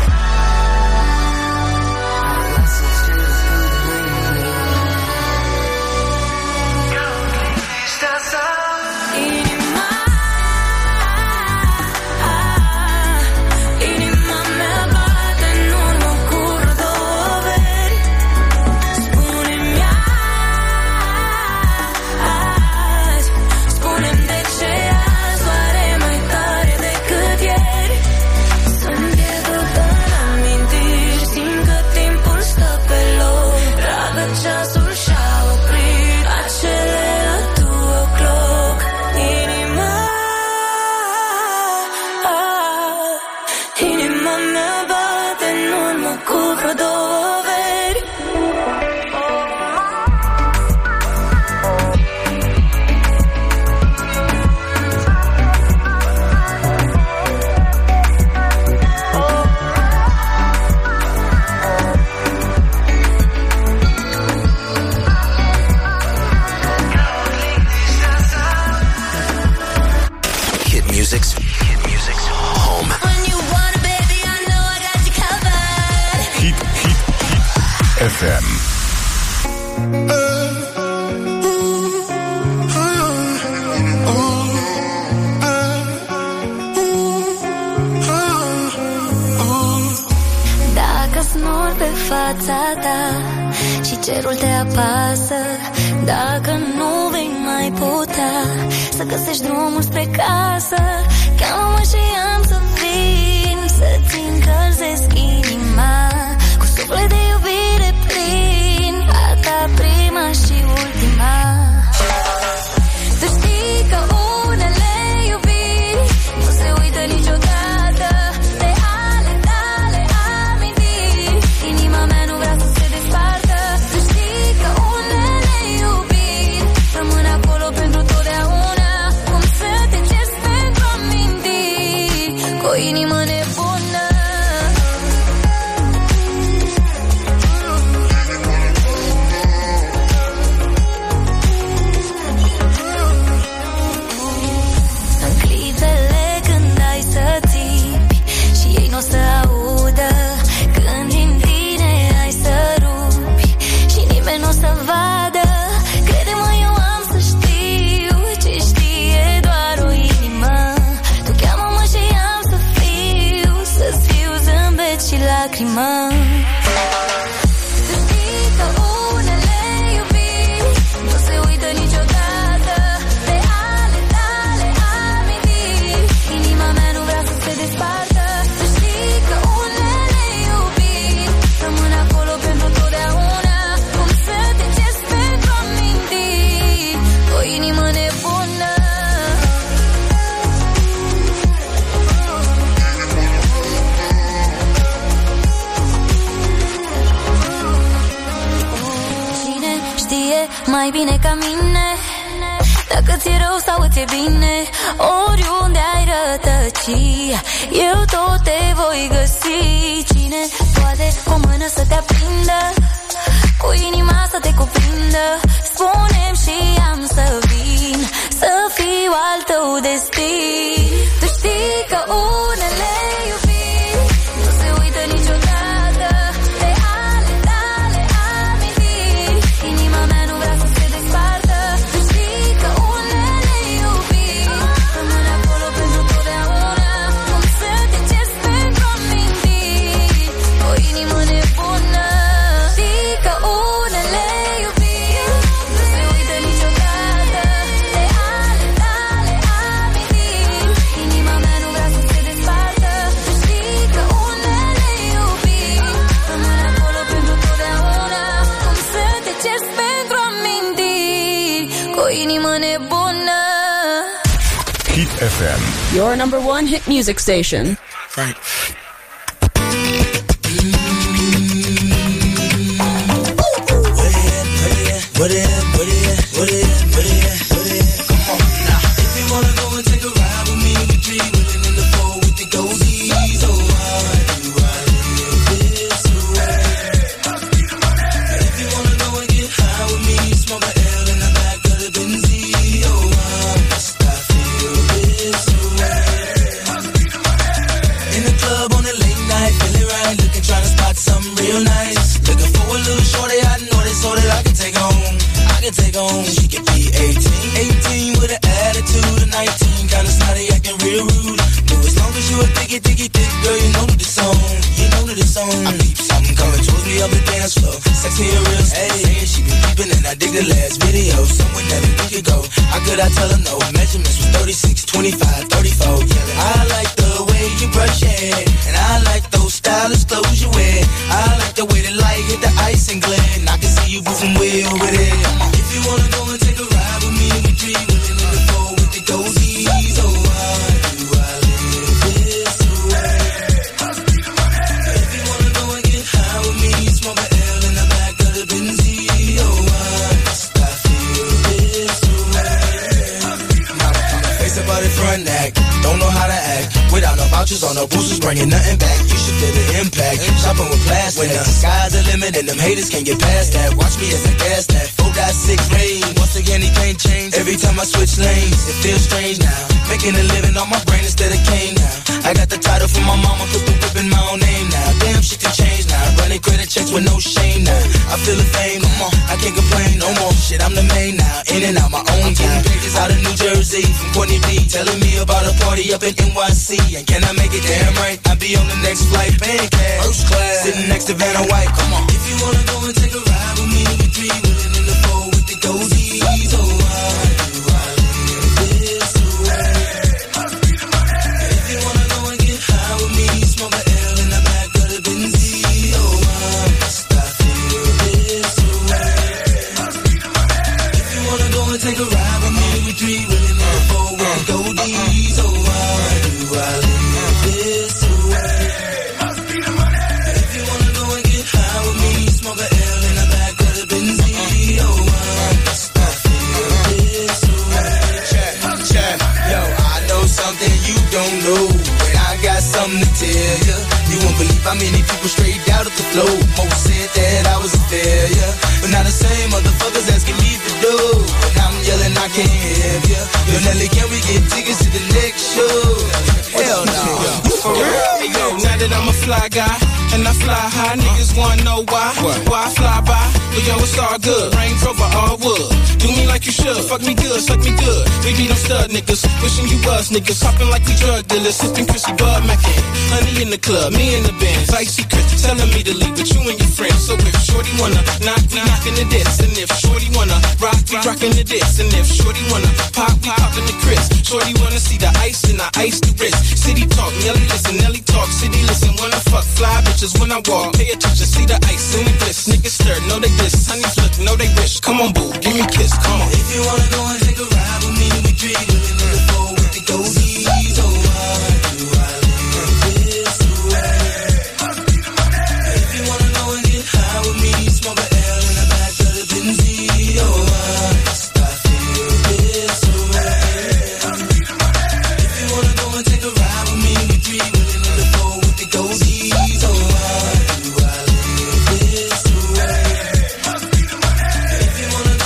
F M. Dacă snor pe fața ta și cerul te apasă, dacă nu vei mai putea să găsești drumul spre casă, cheamă-mă și am să vin să-ți încălzesc inima cu suflet de iubire plin, a ta prima și ultima. Tu știi că unele iubiri nu se uită niciodată de ale tale amintiri. Inima mea nu vrea să se despartă. Tu știi că unele iubiri rămân acolo pentru totdeauna. Cum să te ceri pentru amintiri cu o inimă nebună. O să audă când din tine ai să rupi și nimeni n-o să vadă. Crede-mă, eu am să știu ce știe doar o inimă. Tu cheamă-mă și am să fiu, să-ți fiu zâmbet și lacrimă. Tu știi că unele iubiri nu se uită niciodată de ale tale amintiri. Inima mea nu vrea să se despartă. Mai bine ca mine, dacă ți-e rău sau ți-e bine, oriunde ai rătăci, eu tot te voi găsi. Cine poate cu o mână să te depindă. Spune-mi și am să vin, să fiu al tău destin. Tu știi că unele iubiri nu se uită niciodată de ale tale amintiri. Inima mea nu vrea să se despartă. Tu știi că unele iubiri rămân acolo pentru totdeauna, cum să te ceri pentru amintiri. O inimă nebună. Știi că unele iubiri nu se uită niciodată de ale tale amintiri. Inima mea nu vrea să se despartă. Tu știi că unele iubiri rămân acolo pentru totdeauna, cum să te ceri pentru amintiri. Cu o inimă nebună. Hit F M. Your number one hit music station. Right. What it, what it, what it, what it, what it, come on now. If you wanna go and take a ride with me, we three willing in the four with the goatees. Oh, why do I live this way? If you wanna go and get high with me, smoke a L in the back of the Benz. Oh, why must I feel this way? In the club on a late night, feeling right, looking, trying to spot something real nice. Looking for a little shorty, I know this so that I can take home. I can take home, she can be eighteen. eighteen with an attitude of nineteen, kinda snotty, acting real rude. But as long as you a thicky, thicky, thick girl, you know that it's on. You know that it's on. I peep something coming towards me up the dance floor. Sexy and real, hey, she been peeping and I dig the last video. Somewhere that we could go. How could I tell her no? Measurements was thirty-six, twenty-five, thirty-four. Yeah, I like the way you brush your hair, and I like those stylish clothes you wear. I like the way the light hit the ice and glare, and I can see you moving way over there. If you wanna go and take a ride with me, we three willing in the four with the goatees. Oh, why do I live this way? If you wanna go and get high with me, smoke a L in the back of the Benz. Oh, why must I feel this way? Face about it front act, don't know how to act. Without no vouchers or no boosters, bringing nothing back. You should feel the impact. Shopping with plastic. When the sky's the limit and them haters can't get past that. Watch me as I gas that. four point six rain. Once again, he can't change. Every time I switch lanes, it feels strange now. Making a living on my brain instead of cane now. I got the title from my mama, put the whip in my own name now. Damn, shit can change now. Running credit checks with no shame now. I feel the fame, come on, I can't complain no more. Shit, I'm the main now. In and out my own game. Pages out of New Jersey from Courtney B. Telling me about a party up in N Y C. And can I make it damn right? I'll be on the next flight, paying cash. First class, sitting next to Vanna White. Come on. If you wanna go and take a ride with me, we three willing in the four with the goatees. Oh, why do I live this way? If you wanna go and get high with me, smoke a L in the back of the Benz. Oh, why must I feel this way? If you wanna go and take a ride with me, we three willing in the four with the goatees. Oh, why do I live this way? If you wanna go and get high with me, smoke a L in the back of the Benz. Oh, why must I feel this way? Check, check. Yo, I know something you don't know, but I got something to tell you. You won't believe how many people straight out of the flow. Most said that I was a failure, but now the same motherfuckers asking me to do. And I'm yelling, I can't help you. Yo, Nelly, can we get tickets to the next show? Hell no. For real? Hey, yo, now that I'm a fly guy and I fly high, niggas wanna know why. Why I fly by? But yo, it's all good. Range Rover, all wood. Do me like you should. Fuck me good, suck me good. Baby, don't stud niggas. Wishing you was niggas. Hopping like we drug dealers. Sipping Chrissy Bud Mackin. Honey in the club, me in the Benz. Icy Chris telling me to leave with you and your friends. So if Shorty wanna knock, we knockin' the diss. And if Shorty wanna rock, we rockin' the diss. And if Shorty wanna pop, we poppin' the Chris. Shorty wanna see the ice and I ice the wrist. City talk, Nelly listen, Nelly talk. City listen when I fuck, fly bitches when I walk. Pay attention, see the ice and we bliss. Niggas stir, know they diss. Honey flick, know they wish. Come on, boo, give me a kiss, come on. If you wanna go and take a ride with me, we three willing in the four with the goatees. Oh, why do I live this way? If you wanna go and get high with me, smoke a L in the back of the Benz. Oh, why must I feel this way? If you wanna go and take a ride with me, we three willing in the four with the goatees. Oh, why do I live this way? If you wanna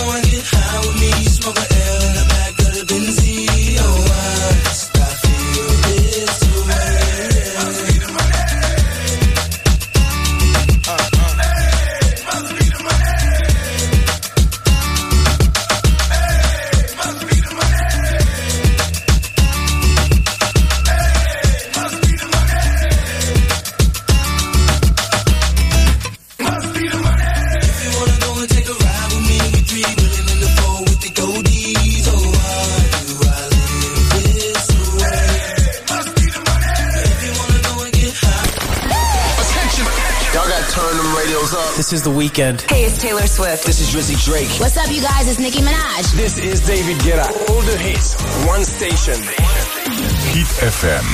turn them radios up. This is The Weeknd. Hey, it's Taylor Swift. This is Drizzy Drake. What's up, you guys? It's Nicki Minaj. This is David Guetta. All the hits, one station. Hit F M.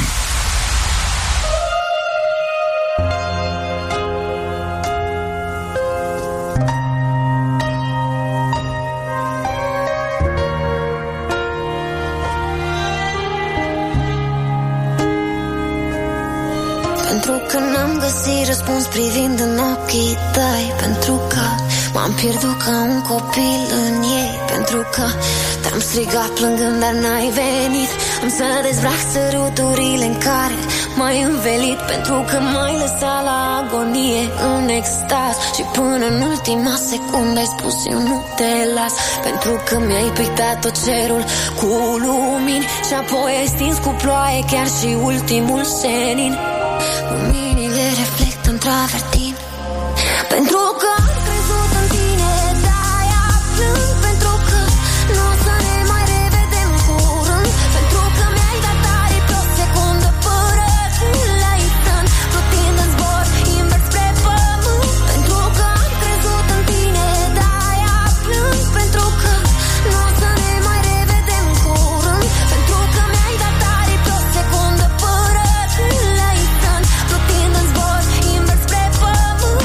Pentru că n-am găsit răspuns privind în ochii tăi, pentru că m-am pierdut ca un copil în ei, pentru că te-am strigat plângând, dar n-ai venit. Am să dezbrac săruturile în care m-ai învelit, pentru că m-ai lăsat la agonie în extaz. Și până în ultima secundă ai spus eu nu te las, pentru că mi-ai pictat tot cerul cu lumini și apoi ai stins cu ploaie chiar și ultimul senin. Luminile reflectă în travertin, pentru că am crezut în tine, de-aia plâng, pentru că nu o să ne mai revedem curând, pentru că mi-ai dat aripi pe o secundă până la itan, plutind în zbor invers spre pământ, pentru că am crezut în tine, de-aia plâng, pentru că nu o să ne mai revedem curând, pentru că mi-ai dat aripi pe o secundă până la itan, plutind în zbor invers spre pământ.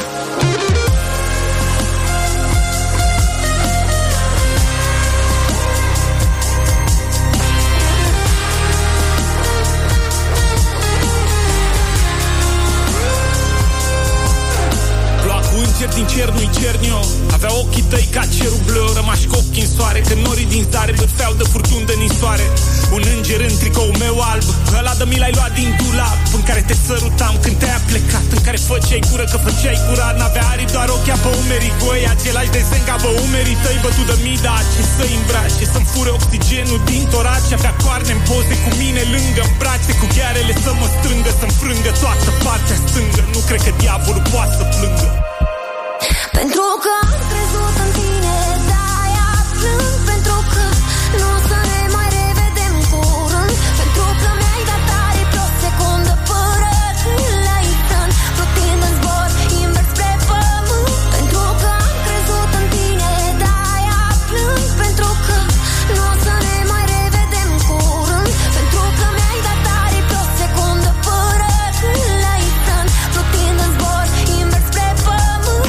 Lua cu înger din cer, nu-i cernio. Avea ochii tăi ca cerul bleu, rămași cu ochii în soare, că norii din zare bârfeau de furtuni de nisoare. Un înger în tricoul meu alb, ăla de mi l-ai luat din dulap, în care te sărutam când te-ai plecat, în care făceai gură că făceai curat. N-avea aripi, doar ochii pe umerii goi, același desen ca pe umerii tăi, bătut de mii, dar ce să-i îmbrace, să-mi fure oxigenul din torace. Avea coarne în poze cu mine lângă, în brațe, cu ghearele să mă strângă, să-mi frângă toată partea stângă. Nu cred că diavolul poate să plângă. Pentru că am crezut în tine, de-aia plâng, pentru că nu o să ne mai revedem curând, pentru că mi-ai dat aripi pe o secundă până la itan, plutind în zbor invers spre pământ, pentru că am crezut în tine, de-aia plâng, pentru că nu o să ne mai revedem curând, pentru că mi-ai dat aripi pe o secundă până la itan, plutind în zbor invers spre pământ.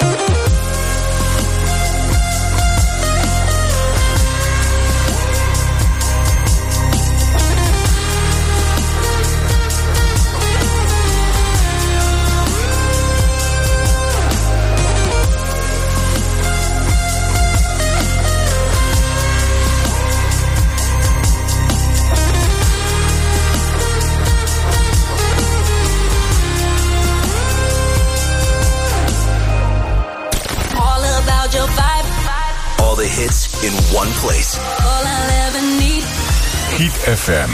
All about your vibe, All the hits in one place. all I'll ever need. Hit F M.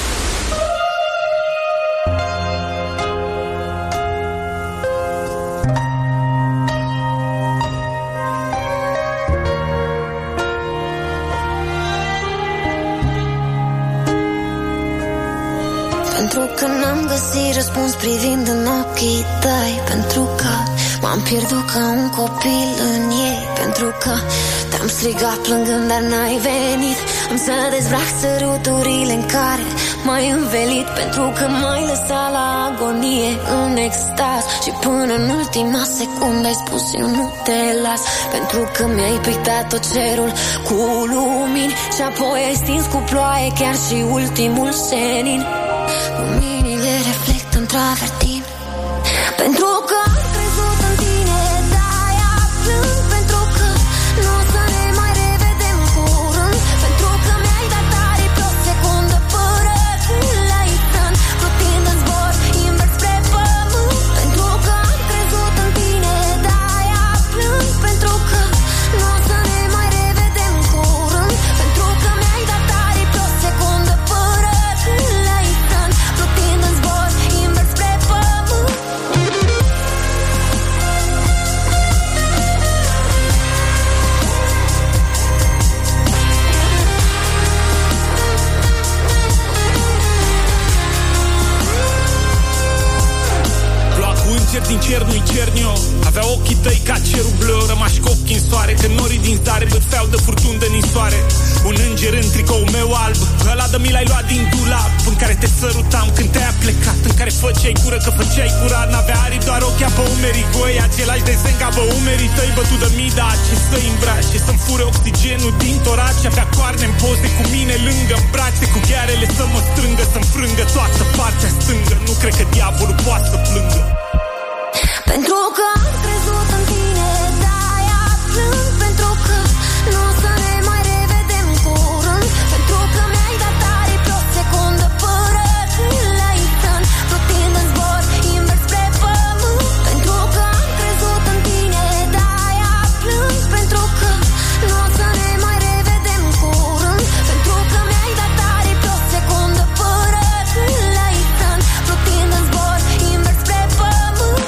Pentru că n-am găsit răspuns privind în ochii tăi, pentru că m-am pierdut ca un copil în ei, pentru că te-am strigat plângând, dar n-ai venit. Am să dezbrac săruturile în care m-ai învelit, pentru că m-ai lăsat la agonie în extaz. Și până în ultima secundă ai spus eu nu te las, pentru că mi-ai pictat tot cerul cu lumini și apoi ai stins cu ploaie chiar și ultimul senin. Luminile reflectă în travertin, pentru că am crezut în tine, de-aia plâng, pentru că nu o să ne mai revedem curând, pentru că mi-ai dat aripi pe o secundă până la itan, plutind în zbor invers spre pământ, pentru că am crezut în tine, de-aia plâng, pentru că nu o să ne mai revedem curând, pentru că mi-ai dat aripi pe o secundă până la itan, plutind în zbor invers spre pământ. Avea ochii tăi ca cerul bleu, rămași cu ochii în soare, că norii din zare bârfeau de furtuni de nisoare. Un înger în tricou meu alb, ăla de mi l-ai luat din dulap, în care te sărutam când te-ai plecat, în care făceai cură că făceai curat. N-avea aripi, doar ochii pe umerii goi, același desen ca pe umerii tăi, bătut de mii, dar ce să-i îmbrace, să-mi fure oxigenul din torace. Avea coarne în poze cu mine lângă brațe, cu ghearele să mă strângă, să-mi frângă toată partea stângă. Nu cred că diavolul poate să plângă. Pentru că am crezut în tine, de-aia plâng. Pentru că nu o să ne mai revedem curând. Pentru că mi-ai dat aripi o secundă fără la itan, plutind în zbor invers spre pământ. Pentru că am crezut în tine, de-aia plâng. Pentru că nu o să ne mai revedem curând. Pentru că mi-ai dat aripi o secundă fără la itan, plutind în zbor invers spre pământ.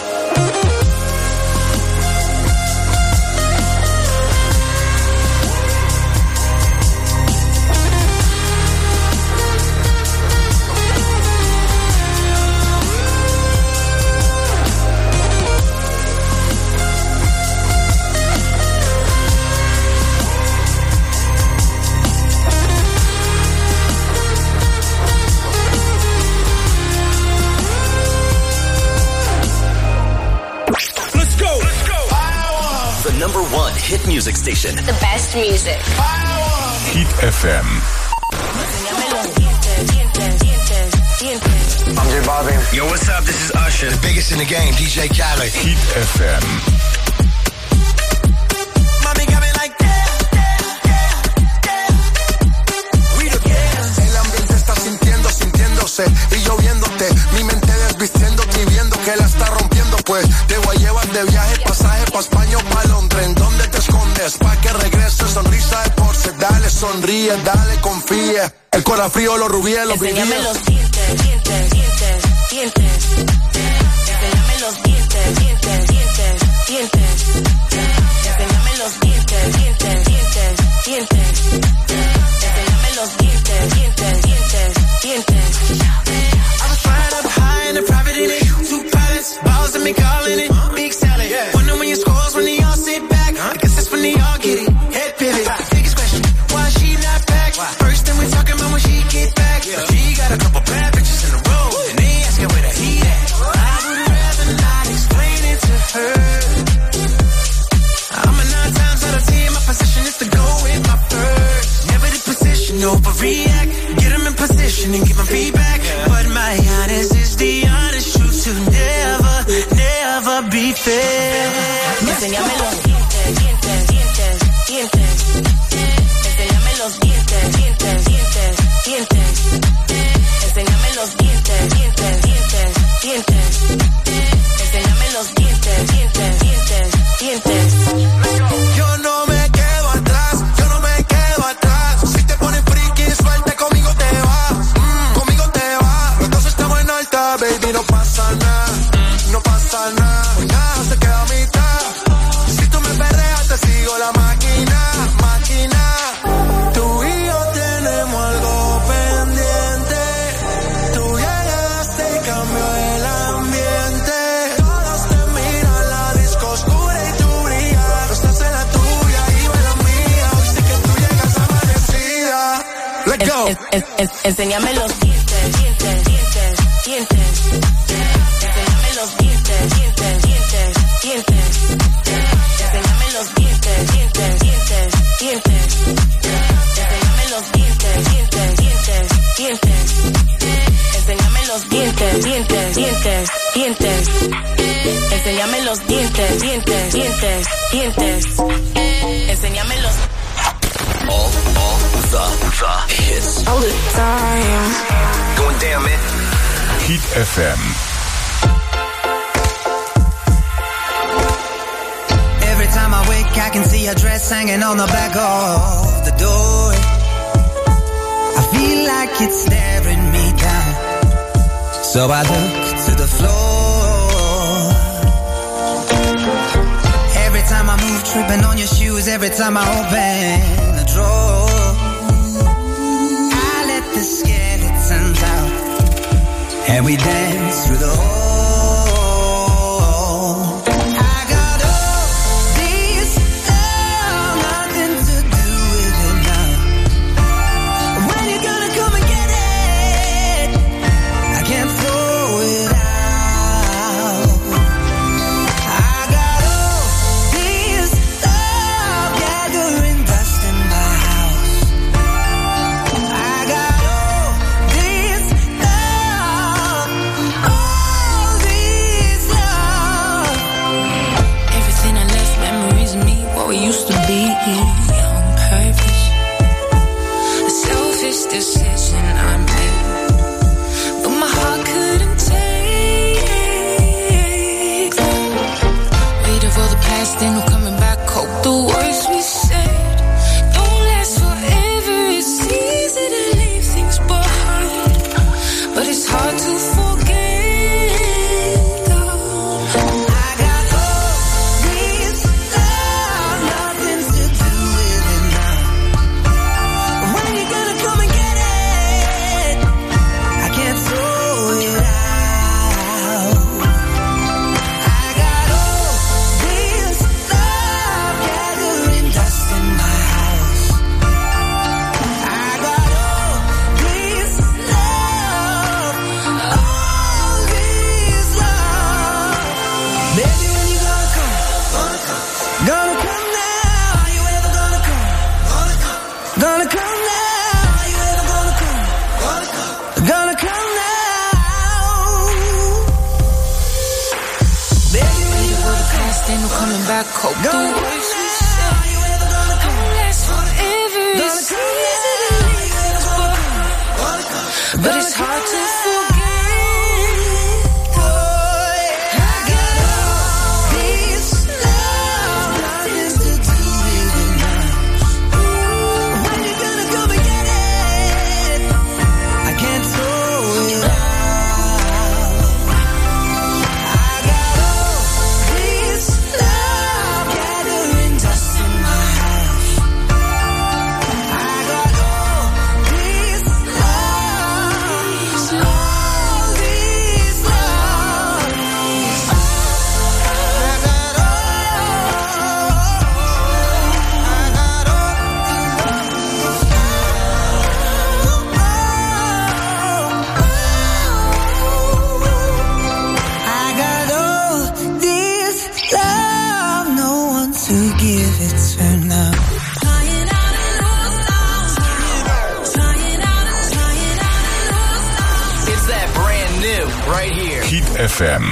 The number one hit music station. The best music. Hit F M. I'm J Balvin. Yo, what's up? This is Usher, the biggest in the game, D J Khaled. Hit F M. Mami got me like yeah, yeah, yeah. We the yeah. El ambiente está sintiendo, sintiéndose y yo viéndote. Mi mente desvistiéndote y viendo que la está rompiendo, pues te voy a llevar de viaje, pasaje pa' España o pa' Londres. ¿En dónde te escondes? Pa' que regreses, sonrisa de porce. Dale, sonríe, dale, confía. El corazón frío, los rubíes, los brillos. Enséñame los dientes, dientes, dientes, dientes. Enséñame los dientes, dientes, dientes, dientes. Enséñame los dientes, dientes, dientes, dientes. Enséñame los dientes, dientes, dientes, dientes. I was flying up high in a private in it. Two pilots, balls and me calling it big salad. Wonder when your scores when they all sit back. I guess that's when they all get it. Head pivot. Biggest question, why she not back? First thing we talking about when she get back. She got a couple bad bitches in a row, and they asking where the heat at. I would rather not explain it to her. I'm a nine times out of ten. My position is to go with my first. Never the position, overreact. Get them in position and give them feedback. But my honest is the honest truth to never, never be fair. Enséñame los dientes, dientes, dientes, dientes. Enséñame los dientes, dientes, dientes, dientes. Enséñame los dientes, dientes, dientes, dientes. Enséñame los dientes, dientes, dientes, dientes. Yo no me quedo atrás, yo no me quedo atrás. Si te pones friki, suelta, conmigo te vas, mm, conmigo te vas. Los dos estamos en alta, baby, no pasa nada, no pasa nada, nada se queda a mitad. Si tú me perreas, te sigo la máquina, máquina. Tú y yo tenemos algo pendiente. Tú llegaste y cambió el ambiente. Todos te miran, la disco oscura y tú brillas. Tú estás en la tuya y yo en la mía. Hoy sí que tú llegas amanecida. Let's go. Es, es, es, enséñame los dientes, dientes, dientes, dientes. Enséñame los dientes, dientes, dientes, dientes. Enséñame los dientes, dientes, dientes, dientes. Enséñame los dientes, dientes, dientes, dientes. Enséñame los dientes, dientes, dientes, dientes. Enséñame los dientes, dientes, dientes, dientes. Enséñame los All, all the, the hits. all the time. Going down, man. Hit F M. Every time I wake, I can see a dress hanging on the back of the door. I feel like it's staring me down, so I look to the floor. Every time I move, tripping on your shoes. Every time I open the drawer, I let the skeletons out, and we dance through the hole. I got me on purpose. A selfish decision I made, but my heart couldn't take that. Weight of all the past, ain't no coming back. Hope the words we said don't last forever. It's easy to leave things behind, but it's hard to forget. Hope the words we say don't last forever. It's easy to leave things behind, but it's hard to forget. I got all this love, nothing to do with it now. When you gonna come and get it? I can't throw it out. F M.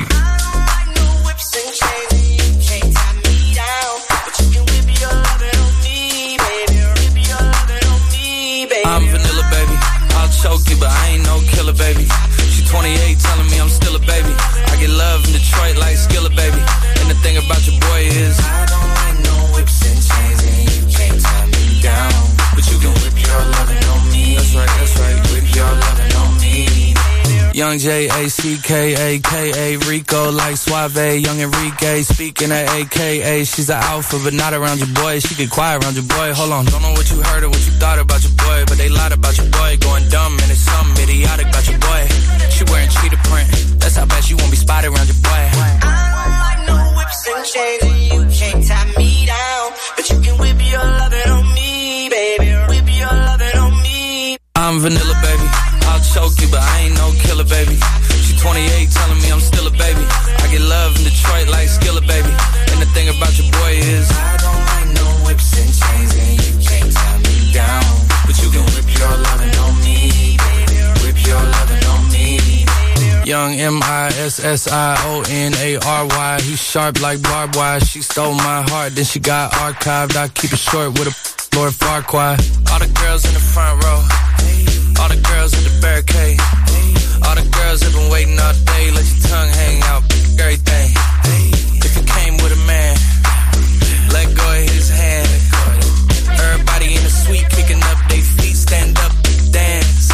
I'm vanilla, baby. I'll choke you, but I ain't no killer, baby. She twenty-eight, telling me I'm still a baby. I get love in Detroit like Skilla, baby. And the thing about your boy is I don't like no whips and chains, and you can't tie me down. But you can whip your lovin' on me. That's right, that's right. Whip your lovin' on me. Young J A C K A K A Rico like Suave, Young Enrique speaking at A K A. She's an alpha but not around your boy. She get quiet around your boy. Hold on, don't know what you heard or what you thought about your boy, but they lied about your boy. Going dumb and it's something idiotic about your boy. She wearing cheetah print, that's how bad she won't be spotted around your boy. I don't like no whips and chains, and you can't tie me down, but you can whip your lovin' on me, baby. Whip your lovin' on me. I'm vanilla, baby. I'll choke you, but I ain't no killer, baby. She twenty-eight, telling me I'm still a baby. I get love in Detroit like Skilla, baby. And the thing about your boy is I don't like no whips and chains, and you can't tie me down, but you can whip your lovin' on me, baby. Whip your lovin' on me. Young M I S S I O N A R Y. He's sharp like barbed wire. She stole my heart, then she got archived. I keep it short with a Lord Farquaad. All the girls in the front row, all the girls at the barricade, all the girls have been waiting all day. Let your tongue hang out, everything. If you came with a man, let go of his hand. Everybody in the suite kicking up their feet, stand up, dance.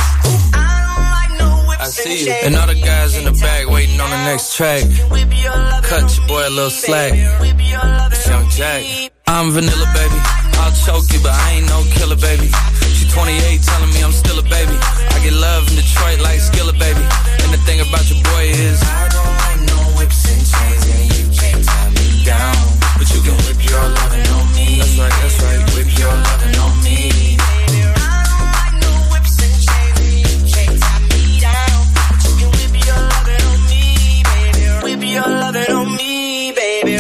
I see you. And all the guys in the back waiting on the next track. Cut your boy a little slack. It's Young Jack. I'm vanilla, baby. I'll choke you, but I ain't no killer, baby. She twenty-eight, telling me I'm still a baby. I get love in Detroit like Skilla, baby. And the thing about your boy is I don't like no whips and chains, and you can't tie me down, but you can whip your lovin' on me. That's right, that's right. Whip your lovin' on me. Your lovin' on me, baby.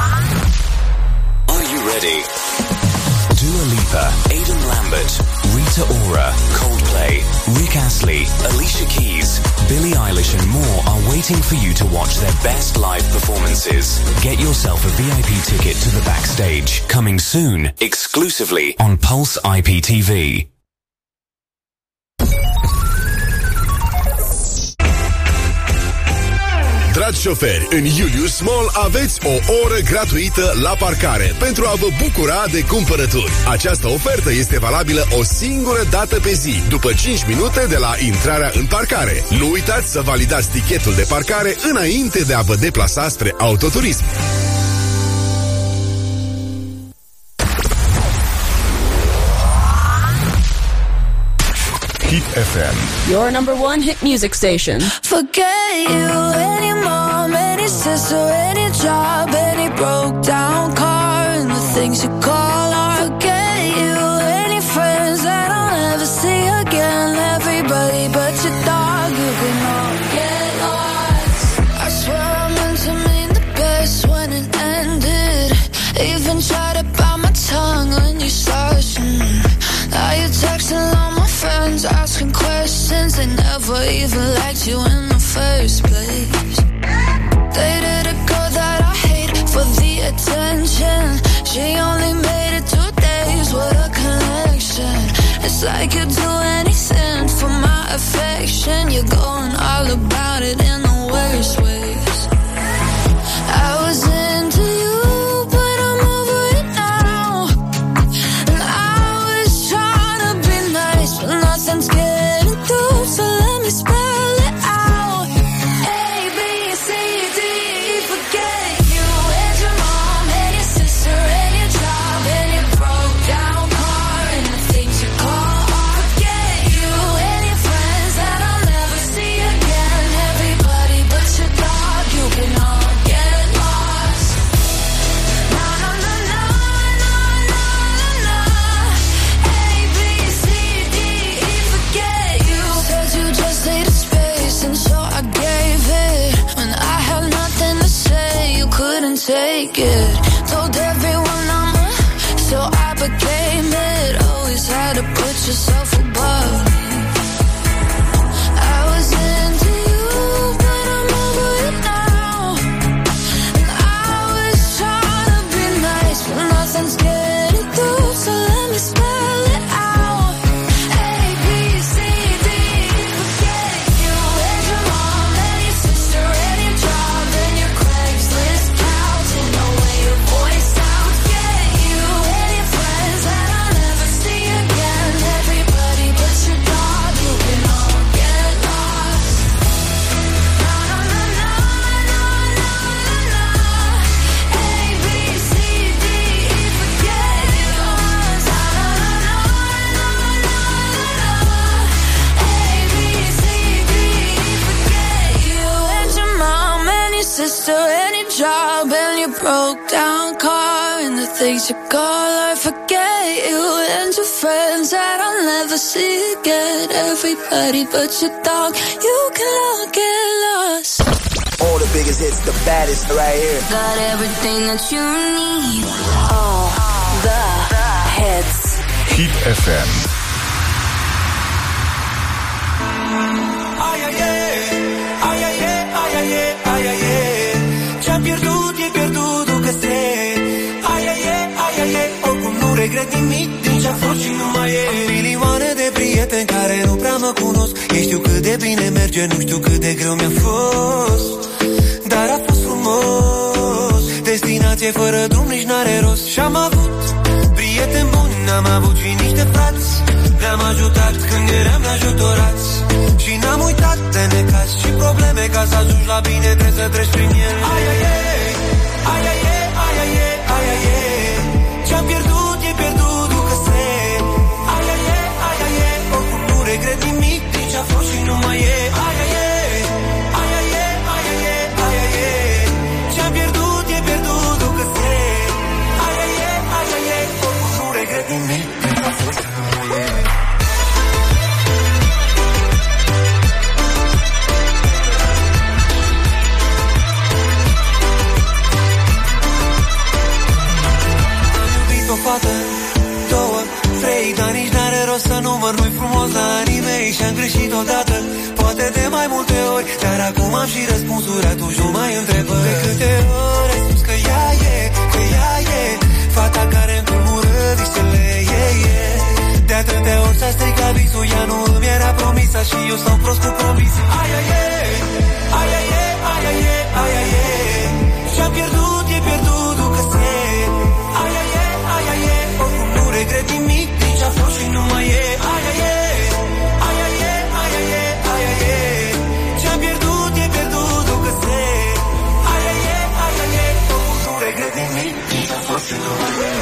Are you ready? Dua Lipa, Aidan Lambert, Rita Rita Ora, Coldplay, Rick Astley, Alicia Keys, Billie Eilish and more are waiting for you to watch their best live performances. Get yourself a V I P ticket to the backstage. Coming soon, exclusively on Pulse I P T V. Dragi șoferi, în Julius Mall aveți o oră gratuită la parcare pentru a vă bucura de cumpărături. Această ofertă este valabilă o singură dată pe zi, după cinci minute de la intrarea în parcare. Nu uitați să validați tichetul de parcare înainte de a vă deplasa spre autoturism. Hit F M. Your number one hit music station. Forget you, any mom, any sister, any job, any broke down car, and the things you call art. Forget you, any friends that I'll never see again, everybody but your dog, you can all get lost. I swear I meant to mean the best when it ended. Even tried to bite my tongue when you started. Mm. Now you're texting all my friends, asking questions. They never even liked you in the first place. Dated a girl that I hate for the attention. She only made it two days, what a connection. It's like you'd do anything for my affection. You're going all about it in the worst ways. I was into you, but I'm over it now. And I was trying to be nice, but nothing's getting through, so let me spell it out. A, B, C, D, E, forget you, and your mom, and your sister, and your job, and your broke down car, and the things you call art. Forget you, and your friends that I'll never see again, everybody but your dog, you can all get lost. Na na na na na na na na. A, B, C, D, E, forget you. Said you just needed space, and so I gave it. When I had nothing to say, you couldn't take it. Told everyone I'm a, so I became it. Always had to put yourself above me. I was into you, but I'm over it now. And I was trying to be nice, but nothing's getting through, so let me spell it out. A, B, C, D, E, forget you, and your mom, and your sister, and your job, and your Craigslist couch, and the way your voice sounds. Forget you, and your friends that I'll never see again, everybody but your dog, you can all get lost. Na na na na na na na na. A, B, C, D, E, forget you. Na na na na na na na. A, B, C, D, E, forget you, and your mom, and your sister, and your job, and your broke down car, and the things you call art. Forget you, and your friends that I'll never see again, everybody but your dog, you can all get lost. All the biggest hits, the baddest right here. Got everything that you need, all the hits. Hit F M. Ai, ai, ai, ai, ai, ai, ai, ai, ce-am pierdut, e pierdut, că se. Ai, ai, ai, ai, ai, oricum nu regret nimic din ce-a fost și nu mai e. Am milioane de prieteni care nu prea mă cunosc. Ei știu cât de bine merge, nu știu cât de greu mi-a fost. Dar a fost frumos. Destinație fără drum nici n-are rost. Și-am avut prieteni buni, n-am avut și niște frați. Ne-am ajutat când eram neajutorați. Și n-am uitat de necaz și probleme. Ca să ajungi la bine trebuie să treci prin ele. Ai, ai, ai, ai, ai, ai, ai, ai, ai, ce-am pierdut, e pierdut, că se. Ai, ai, ai, ai, ai, oricum nu regret nimic din ce-a fost și nu mai e. Ai, ai, ai, ai, ai, ai, ai, ai, ce-am pierdut, e pierdut, că se. Ai, ai, ai, ai, ai, oricum nu regret nimic din ce-a fost și nu mai e. O fată, două, trei, dar nici n-are rost să număr am și răspunsuri, atunci nu mai întrebă. De câte ori ai spus că ea e, că ea e fata care îmi tulbură visele, e, e. De atâtea ori s-a stricat visul, ea nu îmi era promisă și eu stau prost cu promis. Aia e, aia e, aia e, aia e. Ce-am pierdut, e pierdut, ducă se. Aia e, aia e, oricum nu regret nimic, nici a fost și nu mai e. Aia e, aia e, aia e, aia e. Ce-am pierdut, e pierdut, ducă se. Aia e, aia e, oricum nu regret nimic, nici a fost și nu mai e.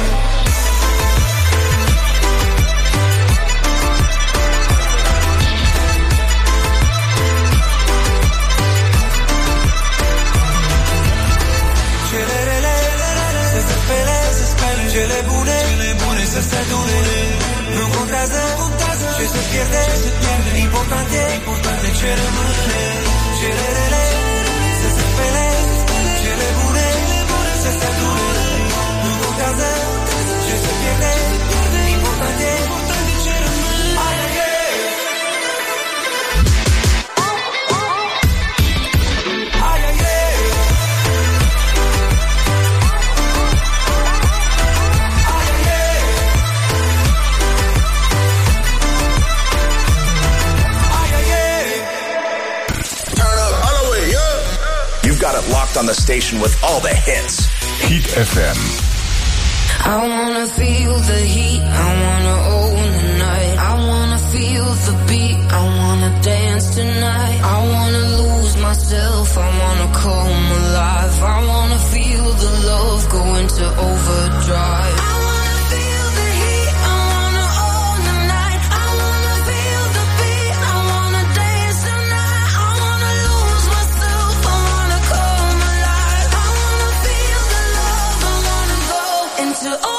Cele bune, cele bune să se adune. Nu contează, contează ce se pierde, ce se pierde. Important e, important e ce rămâne. Cele rele să se spele, cele bune, cele bune să se adune. Nu contează ce se pierde, important e, important e ce rămâne. Aia e. Aia e. Got it locked on the station with all the hits. Hit F M. I wanna feel the heat, I wanna own the night. I wanna feel the beat, I wanna dance tonight. I wanna lose myself, I wanna come alive. I wanna feel the love go into overdrive. I wanna feel the heat, I wanna own the night. I wanna feel the beat, I wanna dance tonight. I wanna lose myself, I wanna come alive. I wanna feel the love, I wanna go into overdrive.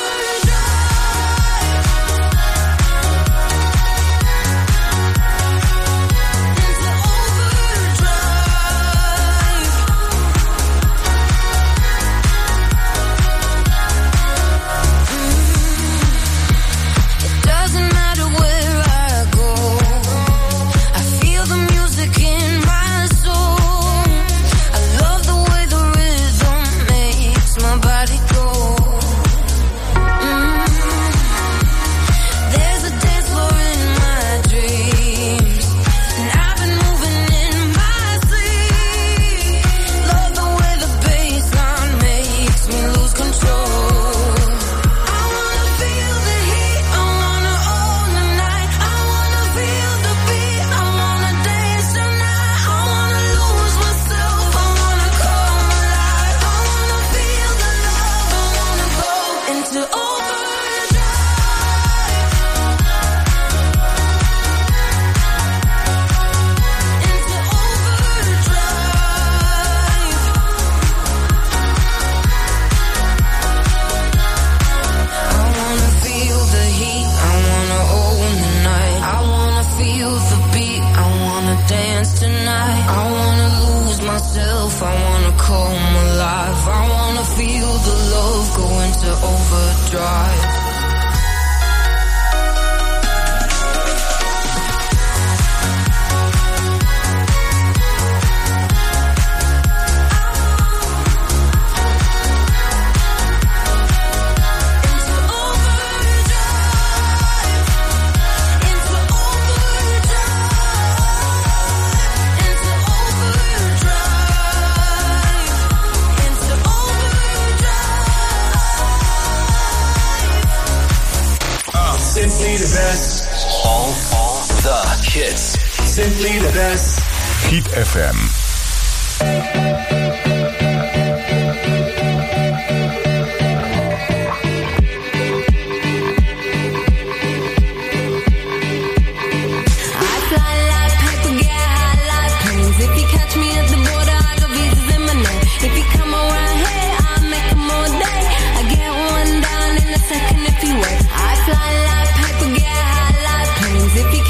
Hit F M.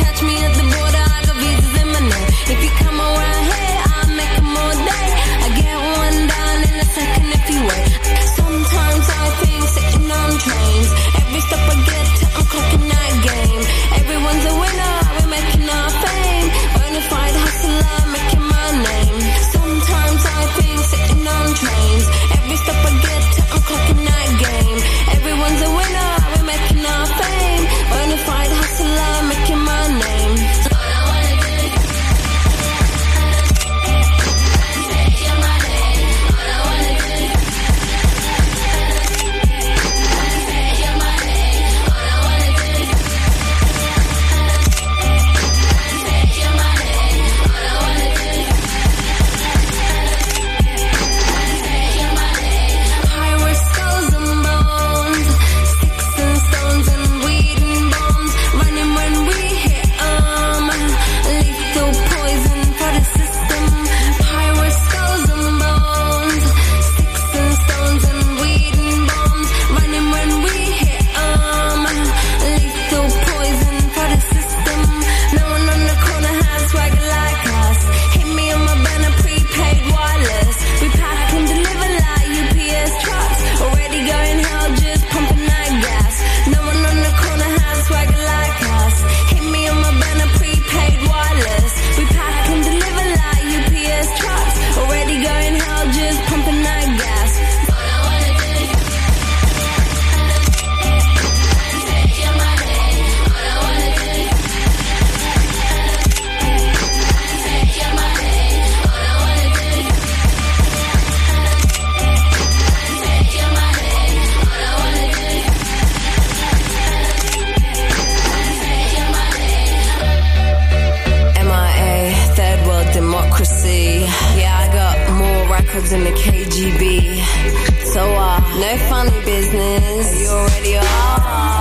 If you come around here, I'll make 'em all day. I get K G B. So, uh, no funny business. You already are.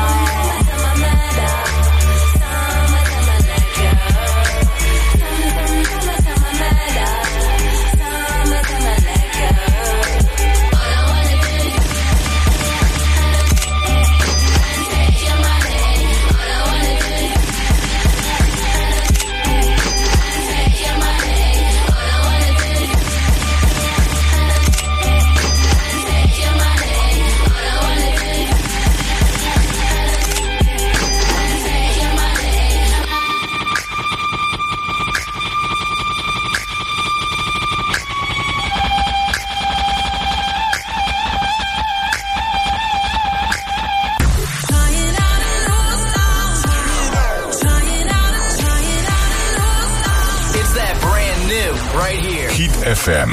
F M.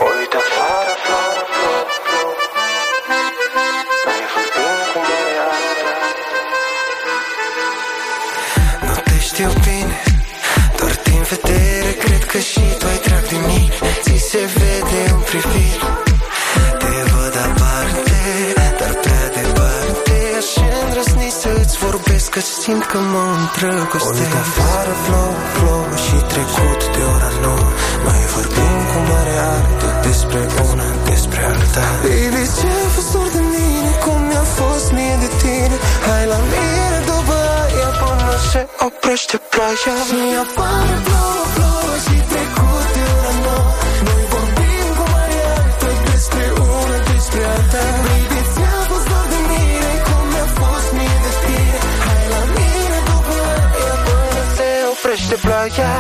Nu te știu bine, doar din vedere cred că și tu ai trag de mine. Ți se vede în privire, te văd aparte, dar prea departe. Aș îndrăzni să-ți vorbesc, că simt că mă îndrăgostesc. Uit afară plouă, plouă și trecut de ora nouă. Mai vorbim cu mare artă despre una, despre alta. Baby, ce-a fost dor de mine, cum mi-a fost mie de tine. Hai la mine după aia până se oprește ploaia. Și afară plouă, plouă și trecut de ora nouă. Noi vorbim cu mare artă despre una, despre alta. Baby, ți-a fost dor de mine, cum mi-a fost mie de tine. Hai la mine după aia până se oprește ploaia.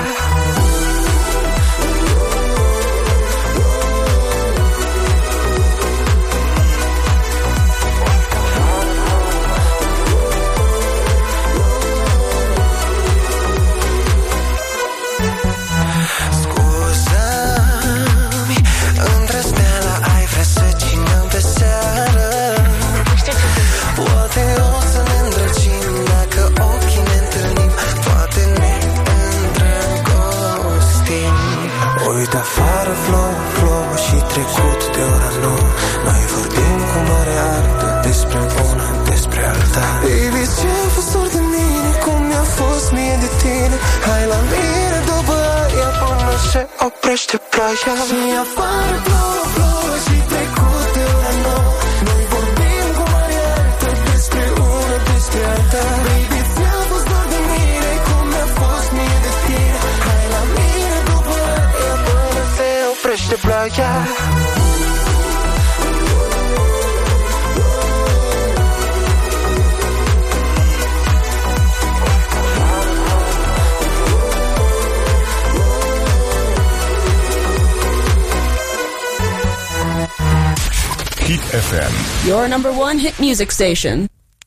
Afară plouă, plouă și trecut de ora nouă. Noi vorbim cu mare artă despre una, despre alta. Baby, ce-a fost dor de mine, cum mi-a fost mie de tine. Hai la mine după aia până se oprește ploaia. Și afară plouă, plouă și trecut de ora nouă. Noi vorbim cu mare artă despre una, despre alta. Baby, ți-a fost dor de mine, cum mi-a fost mie de tine. Hai la mine după aia până se oprește ploaia. Hit F M. Your number one hit music station.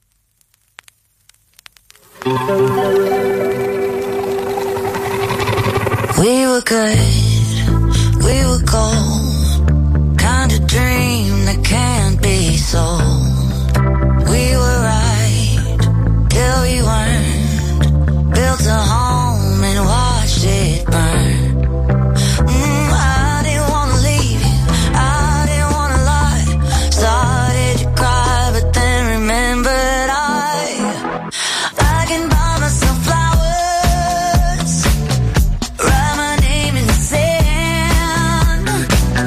We were good, we were gold, kind of dream that can't be sold. We were right till we weren't, built a home and watched it burn. Mm, I didn't wanna leave you, I didn't wanna lie. Started to cry, but then remembered I, I can buy myself flowers, write my name in the sand.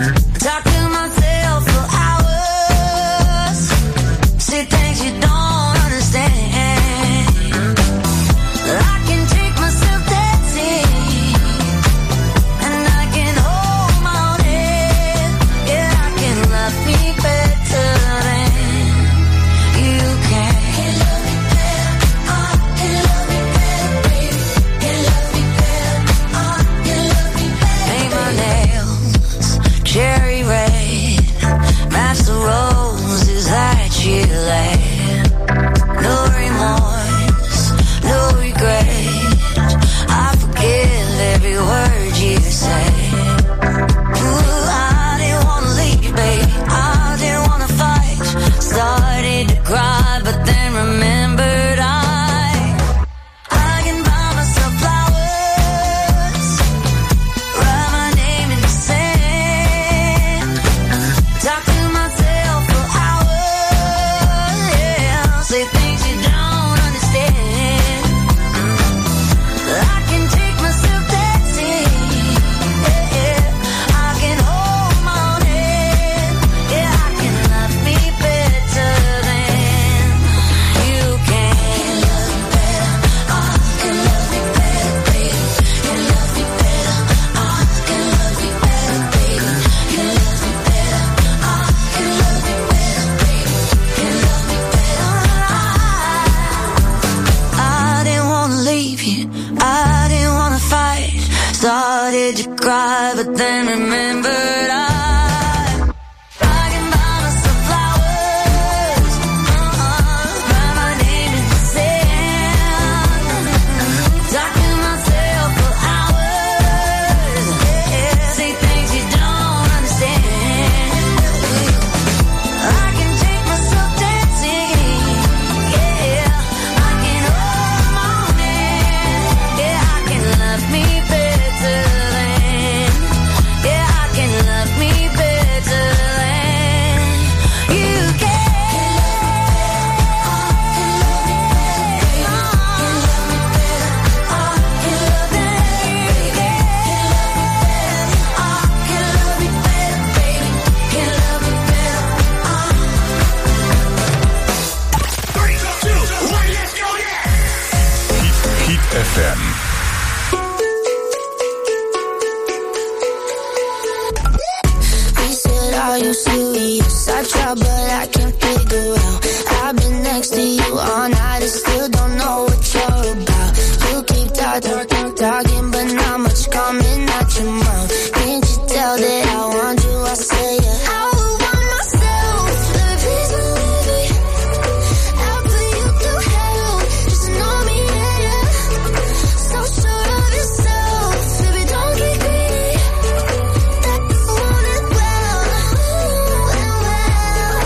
close. I try, but I can't figure out. I've been next to you all night and still don't know what you're about. You keep talking, talking, but not much coming out your mouth. Can't you tell that I want you? I say yeah. I would want myself, but please believe me. I'll put you through hell, just know me, yeah, yeah. So sure of yourself, baby, don't get greedy. That you want it well, well, well.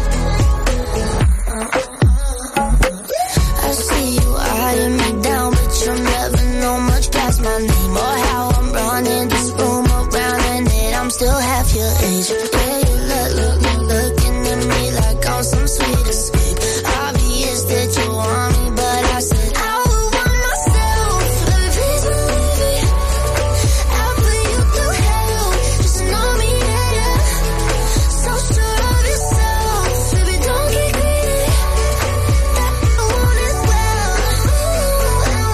I see you eyeing me down, but you'll never know much past my name or how I'm running this room around, and that I'm still half your age. Yeah, you look, look, look, looking at me like I'm some sweet escape. Obvious that you want me, but I said I would want myself, but please believe me. I'll put you through hell, just know me, yeah, yeah. So sure of yourself, baby, don't get greedy. That you want it well, well,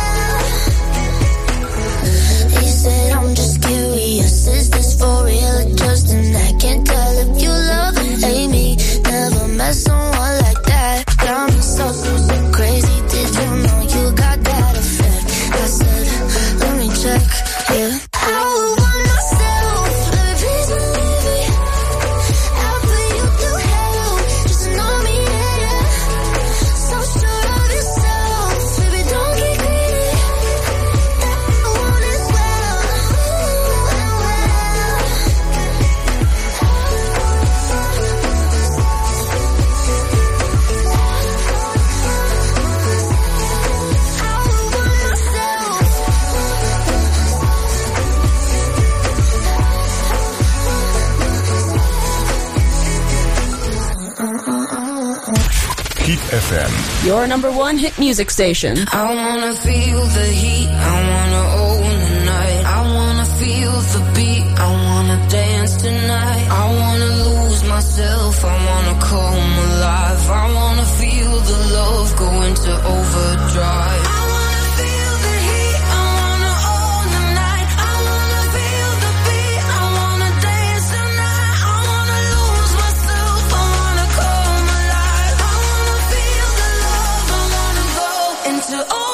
well. He said I'm just curious, is this for real or just an act? Can't tell if you love or hate me. Never met someone like that. Got me so, so, so crazy. Did you know you got that effect? I said, let me check, yeah. I would want myself, but please believe me. I'll put you through hell, just know me, yeah, yeah. So sure of yourself, baby, don't get greedy. That you want it well, well, well. Hit F M. Your number one hit music station. I wanna feel the heat, I wanna own the night. I wanna feel the beat, I wanna dance tonight. I wanna lose myself, I wanna come alive. I wanna feel the love go into overdrive. I wanna feel the heat, I wanna own the night. I wanna feel the beat, I wanna dance tonight. I wanna lose myself, I wanna come alive. I wanna feel the love, I wanna go into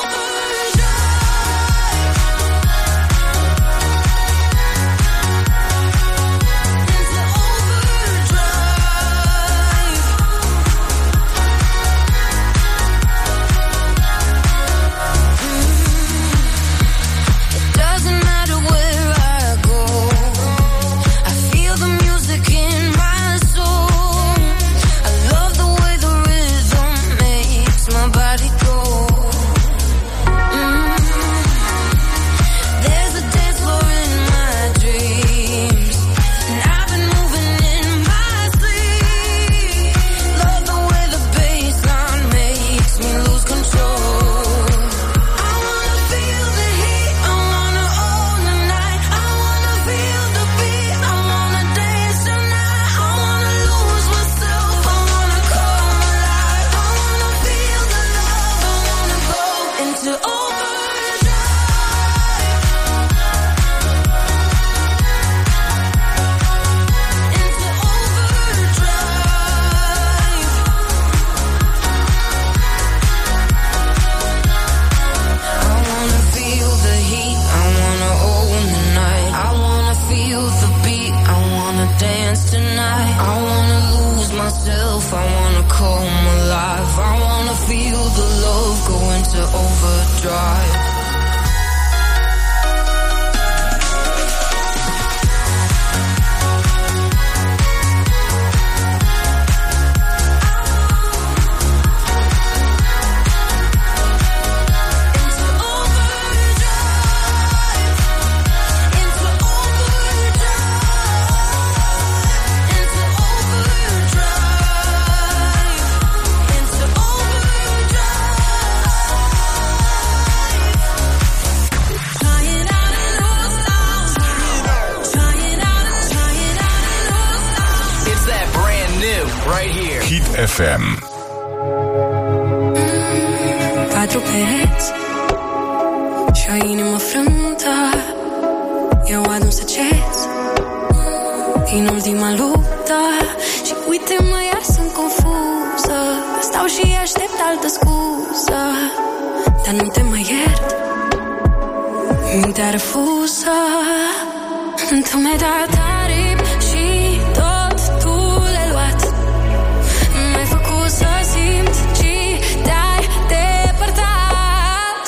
overdrive. F M. Patru pereți și o inimă frântă, eu adun să cez în ultima luptă. Și uite-mă, iar sunt confuză, că stau și aștept altă scuză, dar nu te mai iert, mintea refuză. Tu mi-ai dat aripi și tot tu le-ai luat. M-ai făcut să simt și te-ai depărtat.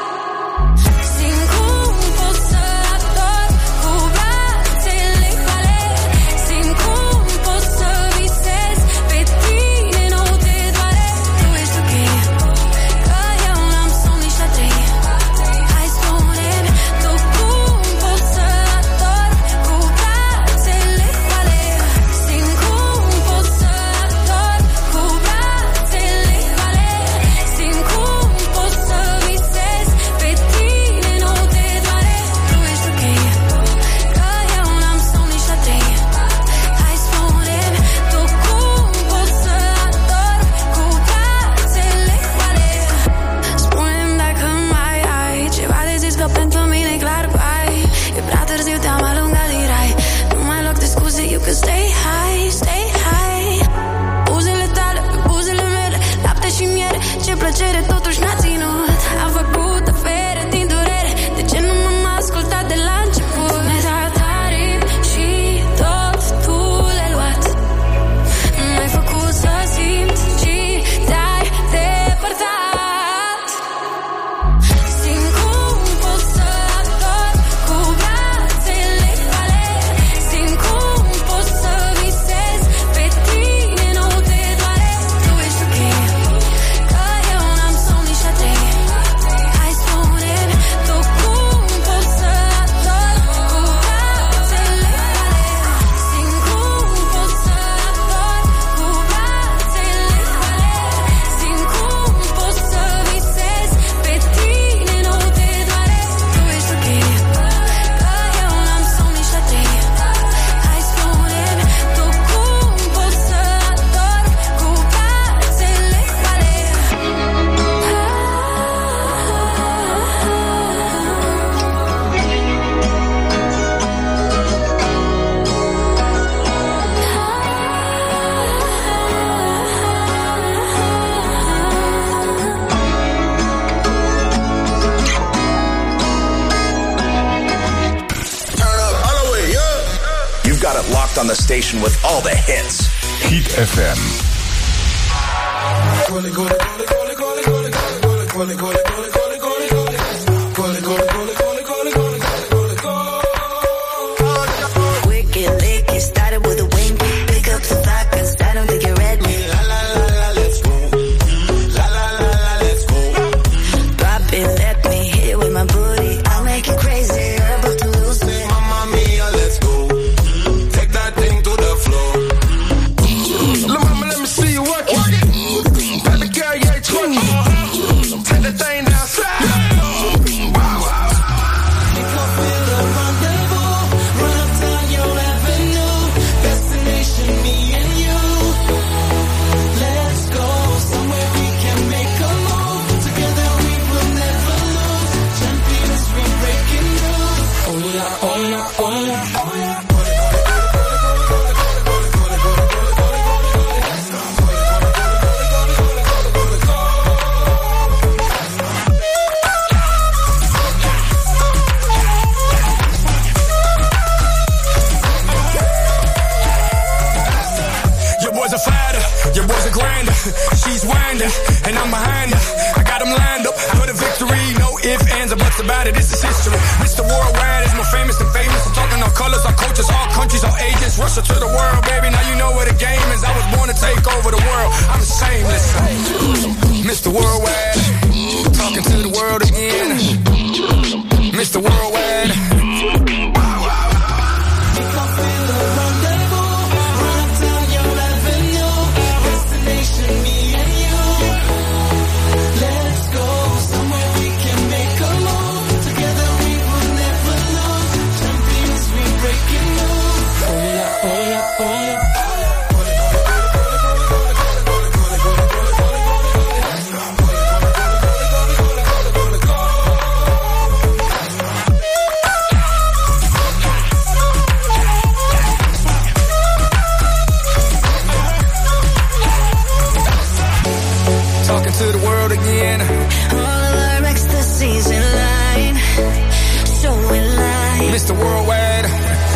Simt cum pot să ador cu brațele goale. Simt cum pot să visez pe tine, nu te doare. Tu ești ok, că eu n-am somn nici la trei. Hai spune-mi, tu cum poți să ador cu brațele goale. Simt cum pot să ador cu brațele goale. Simt cum pot să visez pe tine, nu te doare. Tu ești ok, că eu n-am somn nici la trei. Hai spune-mi, tu cum poți să ador cu brațele goale. Spune-mi dacă mai ai ceva de zis, că pentru mine e clar că ai. E prea târziu, te-am alungat din rai. Nu mai loc de scuze, you can stay high, stay high. Buzele tale, pe buzele mele, lapte și miere, ce plăcere totuși n-a ținut. Am făcut afere din durere, de ce nu m-am ascultat de la început? Mi-ai dat aripi și tot tu le-ai luat. M-ai făcut să simt și te-ai depărtat. Simt cum pot să ador cu brațele goale. Simt cum pot să visez pe tine, nu te doare. Tu ești ok, că eu n-am somn nici la trei. Hai spune-mi, tu cum poți să ador cu brațele goale. Simt cum pot să ador cu brațele goale. Simt cum pot să visez pe tine, nu te doare. Tu ești ok, că eu n-am somn nici la trei. Hai spune-mi, tu cum poți să ador cu brațele goale. You've got it locked on the station with all the hits. Hit F M. Wicked lick, it started with a wink. Pick up the vibe, cause I don't think you read me. La la la la, let's go. La la la la, let's go. Drop it, let me hit it with my booty. I'll make you crazy, you're about to lose me. Mamma mia, let's go. Take that thing to the floor. Look, mama, let me see you work it. Baby girl, yeah, twerk it. Take that thing down south. Wow, wow. She's winding, and I'm behind her. I got them lined up for the victory. No ifs, ands, or buts about it. This is history. Mister Worldwide is more famous than famous. I'm talking all colors, all cultures, all countries, all ages. Russia to the world, baby. Now you know what the game is. I was born to take over the world. I'm shameless. Mister Worldwide, talking to the world again. Mister Worldwide. to the world again. All of our ecstasies in line, so in line. Mister Worldwide.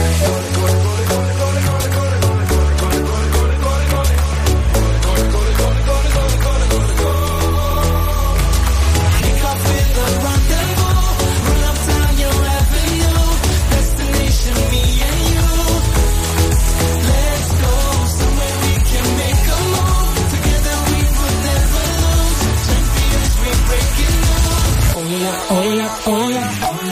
Oh yeah, oh yeah.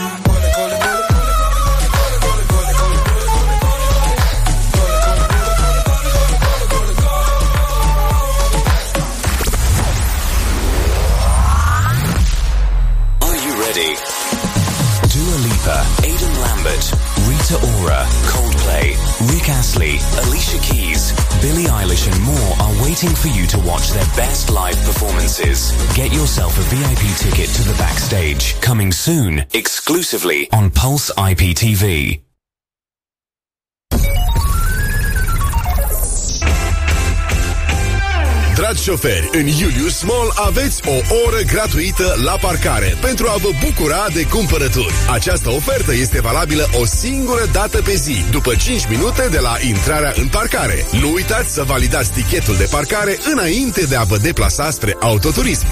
Are you ready? Dua Lipa, Aidan Lambert, Rita Ora, Coldplay, Rick Astley, Alicia Keys, Billie Eilish and more are waiting for you to watch their best live performances. Get yourself a V I P ticket to the backstage. Coming soon, exclusively on Pulse I P T V. Dragi șoferi, în Iulius Small aveți o oră gratuită la parcare pentru a vă bucura de cumpărături. Această ofertă este valabilă o singură dată pe zi, după cinci minute de la intrarea în parcare. Nu uitați să validați tichetul de parcare înainte de a vă deplasa spre autoturism.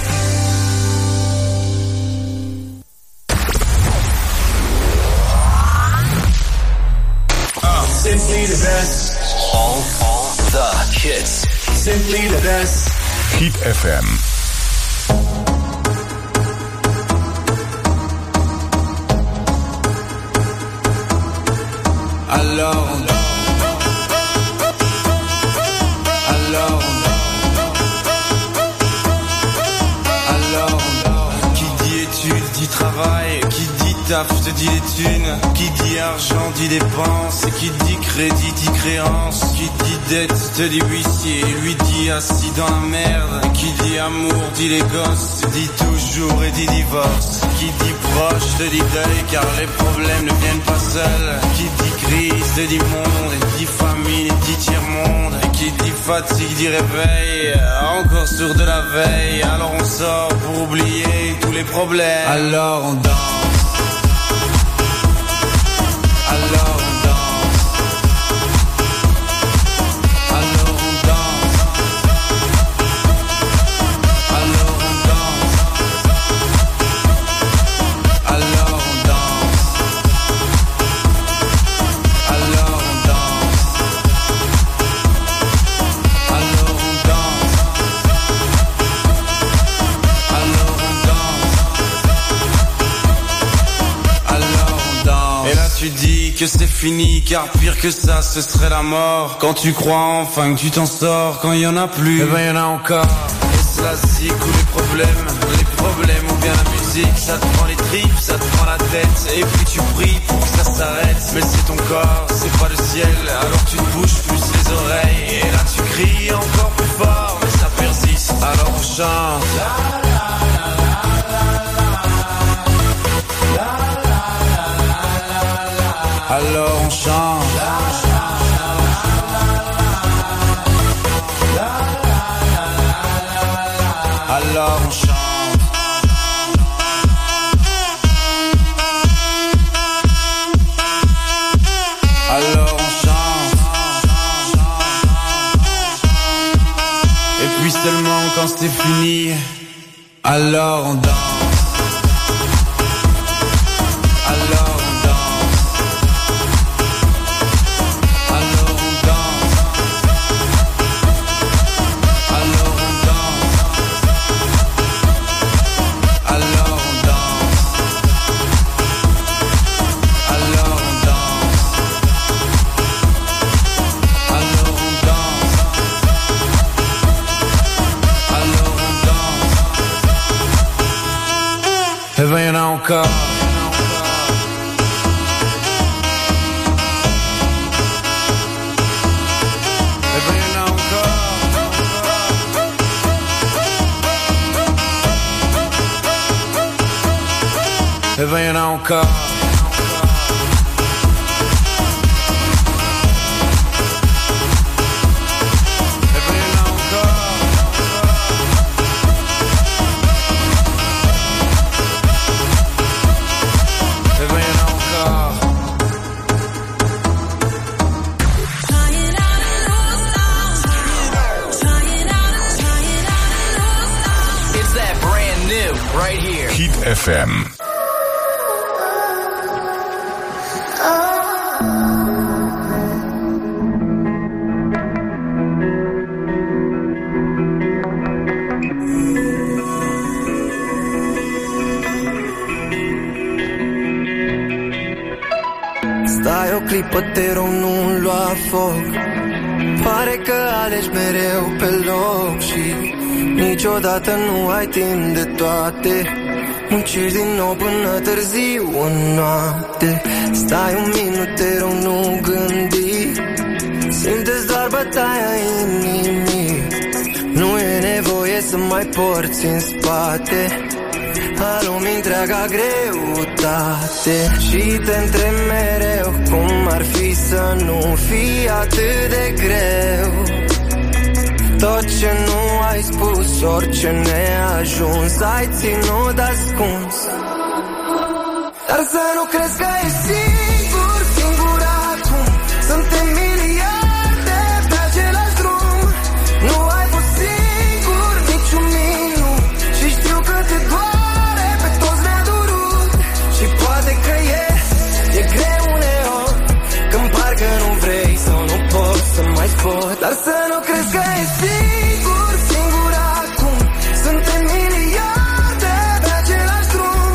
Simply the best. All, all the hits. Simply the best. Hit F M. Alors, alors, alors, qui dit études dit travail, qui dit taf te dit les thunes, qui dit argent dit dépenses, qui dit crédit dit créance, qui dit dette te dit huissier, lui dit assis dans la merde, qui dit amour dit les gosses, dit toujours et dit divorce, qui dit proche te dit deuil car les problèmes ne viennent pas seuls, qui dit crise te dit monde, et dit famine dit tiers-monde, et qui dit fatigue dit réveil, encore sur de la veille, alors on sort pour oublier tous les problèmes, alors on danse. Alors on danse. Alors on danse. Alors on danse. Alors on danse. Alors on danse. Alors on danse. Alors on danse. Alors on danse. Et là tu dis que c'est fini, car pire que ça ce serait la mort. Quand tu crois enfin que tu t'en sors, quand il y en a plus, eh ben il y en a encore. Et cela c'est ou les problèmes, les problèmes ou bien la musique, ça te prend les tripes, ça te prend la tête, et puis tu pries pour que ça s'arrête. Mais c'est ton corps, c'est pas le ciel, alors tu te bouges plus les oreilles, et là tu cries encore plus fort, mais ça persiste, alors on chante. Alors on chante. Alors on chante. Alors on chante. Et puis seulement quand c'est fini, alors on danse. Alors eh ben y'en a encore. Eh ben y'en a encore. Eh ben y'en a encore. Eh right here. Hit F M. Stai o clipă, te rog, nu lua foc. Pare că alegi mereu pe loc și niciodată nu ai timp de toate. Muncești din nou până târziu în noapte. Stai un minut, te rog, nu gândi. Simte-ți doar bătaia inimii. Nu e nevoie să mai porți în spate a lumii întreaga greutate. Și te întreb mereu cum ar fi să nu fie atât de greu. Tot ce nu ai spus, orice neajuns ai ținut ascuns. Dar să nu crezi că e singur, singur acum. Suntem miliarde pe același drum. Nu ai fost singur niciun minut și știu că te doare, pe toți ne-a durut. Și poate că e, e greu uneori, când parcă nu vrei sau nu poți să mai spui. Dar să nu crezi că e singur, singur acum. Suntem miliarde pe același drum.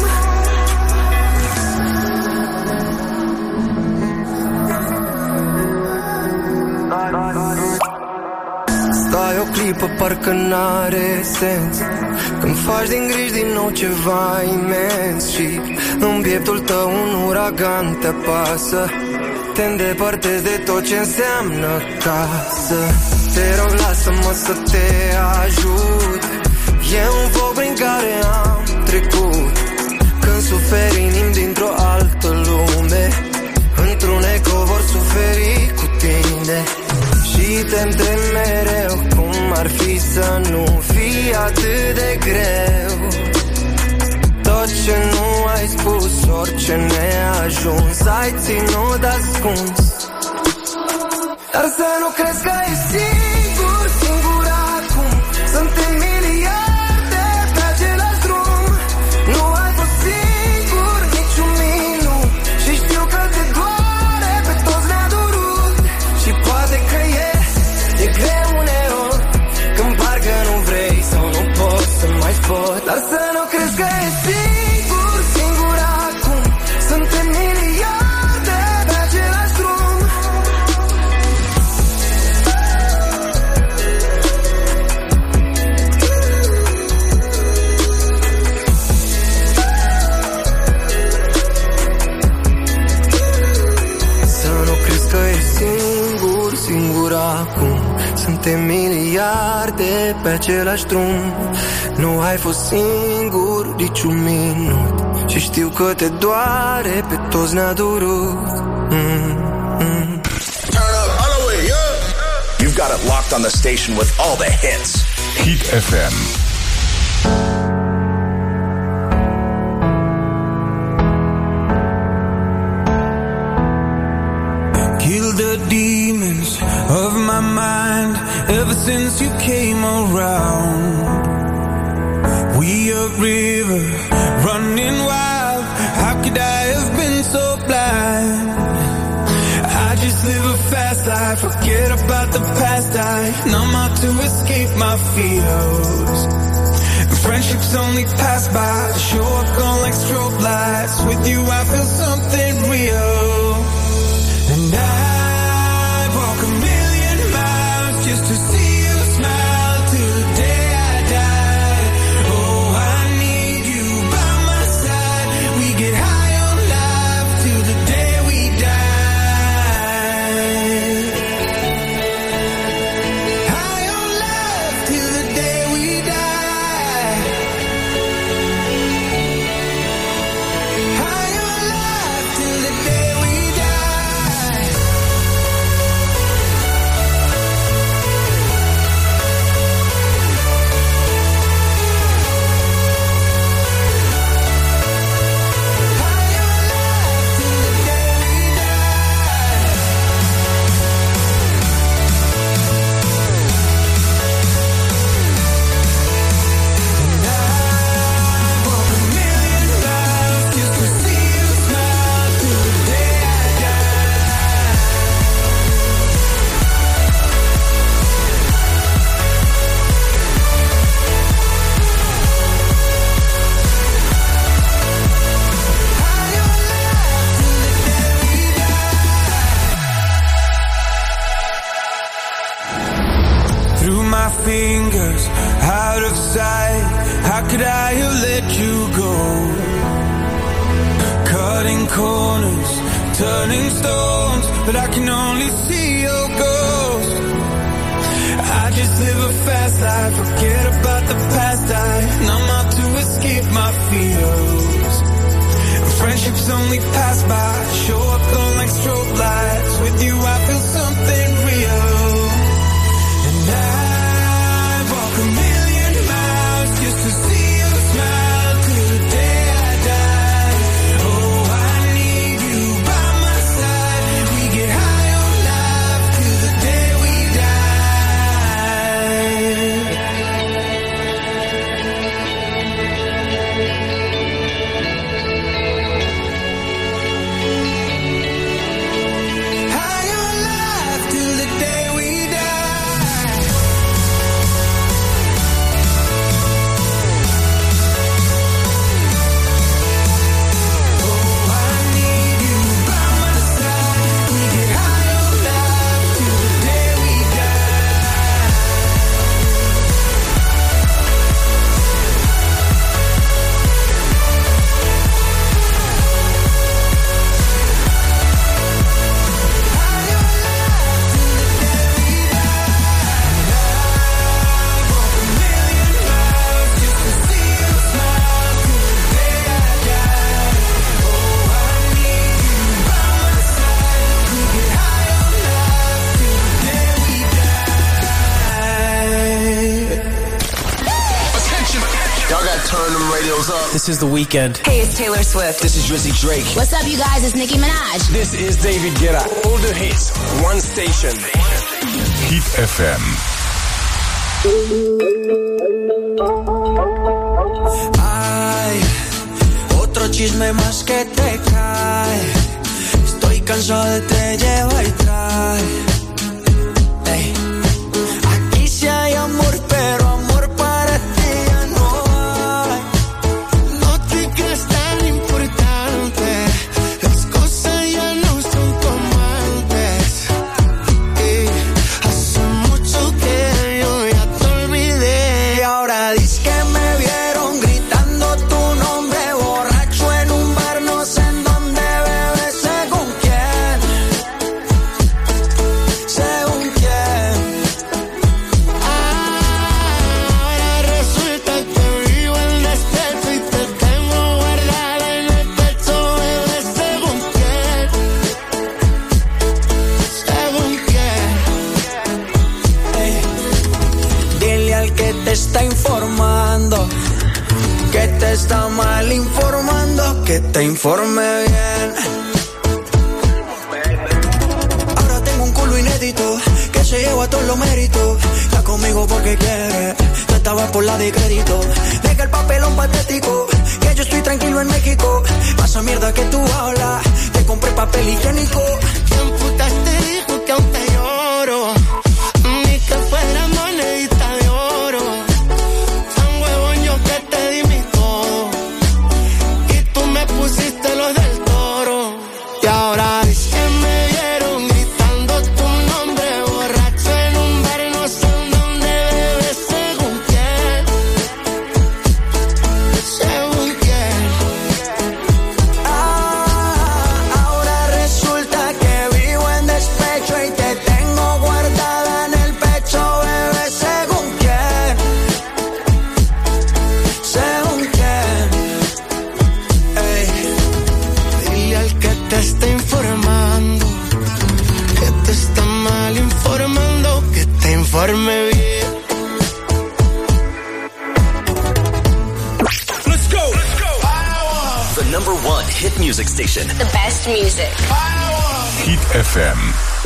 Stai o clipă, parcă n-are sens când faci din griji din nou ceva imens și în pieptul tău un uragan te apasă. Te îndepărtezi de tot ce înseamnă casă. Te rog, lasă-mă să te ajut. E un foc prin care am trecut când suferi inimi dintr-o altă lume. Într-un eco vor suferi cu tine. Și te întreb mereu cum ar fi să nu fie atât de greu. Tot ce nu ai spus, orice neajuns ai ținut ascuns. Dar să nu crezi că e singur, singur acum. Suntem miliarde pe același drum. Nu ai fost singur niciun minut și știu că te doare, pe toți ne-a durut. Și poate că e, e greu uneori, când parcă nu vrei sau nu poți să mai spui. Dar să nu crezi că e singur, singur acum. Suntem miliarde pe același drum. Să nu crezi că e singur, singur acum. Suntem miliarde pe același drum. Nu ai fost singur niciun minut și știu că te doare, pe toți ne-a durut. mm, mm. Turn up, all the way, yeah. You've got it locked on the station with all the hits. Hit F M. Kill the demons of my mind ever since you came around. We a river running wild. How could I have been so blind? I just live a fast life, forget about the past. I numb out to escape my fears. Friendships only pass by, show up gone like strobe lights. With you I feel something real. And I walk a million miles just to see you smile till the day I die. Oh, I need you by my side. We get high on life till the day we die. High on life till the day we die. High on life till the day we die. my fingers out of sight. How could I have let you go? Cutting corners, turning stones, but I can only see your ghost. I just live a fast life, forget about the past. I numb out to escape my fears. Friendships only pass by, show up on like strobe lights. With you I feel something real. And I walk a million miles just to see you smile till the day I die. Oh, I need you by my side. We get high on life till the day we This is The Weeknd. Hey, it's Taylor Swift. This is Drizzy Drake. What's up, you guys? It's Nicki Minaj. This is David Guetta. All the hits, one station. Hit F M. Ay, otro chisme más que te cae. Estoy cansado de te lleva y trae. Ey. Aquí sí hay amor, pero amor para ti ya no hay. No te creas tan importante. Las cosas ya no son como antes. Y hace mucho que yo ya te olvidé. Y ahora dices que me vieron gritando tu nombre borracho en un bar, no sé en dónde, bebé, según quién. Según quién. Ahora resulta que vivo en despecho y te tengo guardada en el pecho, bebé, según quién. Según quién. Ey. Dile al que te está informando que te está mal informando, que te informe bien. Ahora tengo un culo inédito que se lleva todos los méritos. Está conmigo porque quiere, tú estabas por la de crédito. Deja el papelón patético, que yo estoy tranquilo en México. Pasa mierda que tú hablas, te compré papel higiénico. ¿Quién putas te dijo que aún te lloro? Ni que fuera monedita de oro. Tan huevón yo que te di mi todo y tú me pusiste los del toro. Y ahora dices que me vieron gritando tu nombre borracho en un bar, no sé en dónde, bebé, según quién. Según quién. Ah, ahora resulta que vivo en despecho y te tengo guardada en el pecho, bebé, según quién. Según quién. Ey. Dile al que te está informando que te está mal informando, que te informe bien. Let's go. The number one hit music station. The best music. Hit F M.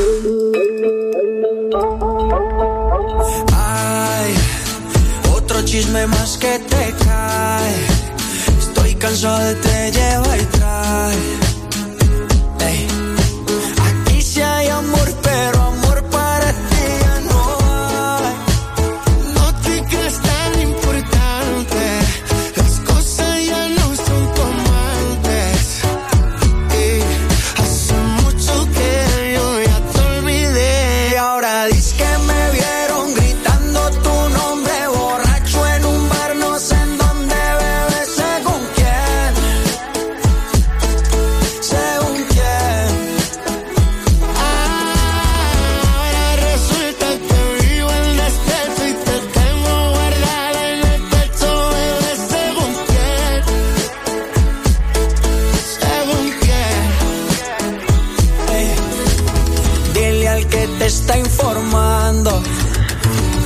Ay, otro chisme más que te cae. Estoy cansado de te lleva y trae. Ey. Aquí sí hay amor, pero amor para ti ya no hay. No te creas tan importante. Las cosas ya no son como antes. Y hace mucho que yo ya te olvidé. Y ahora dices que me vieron gritando tu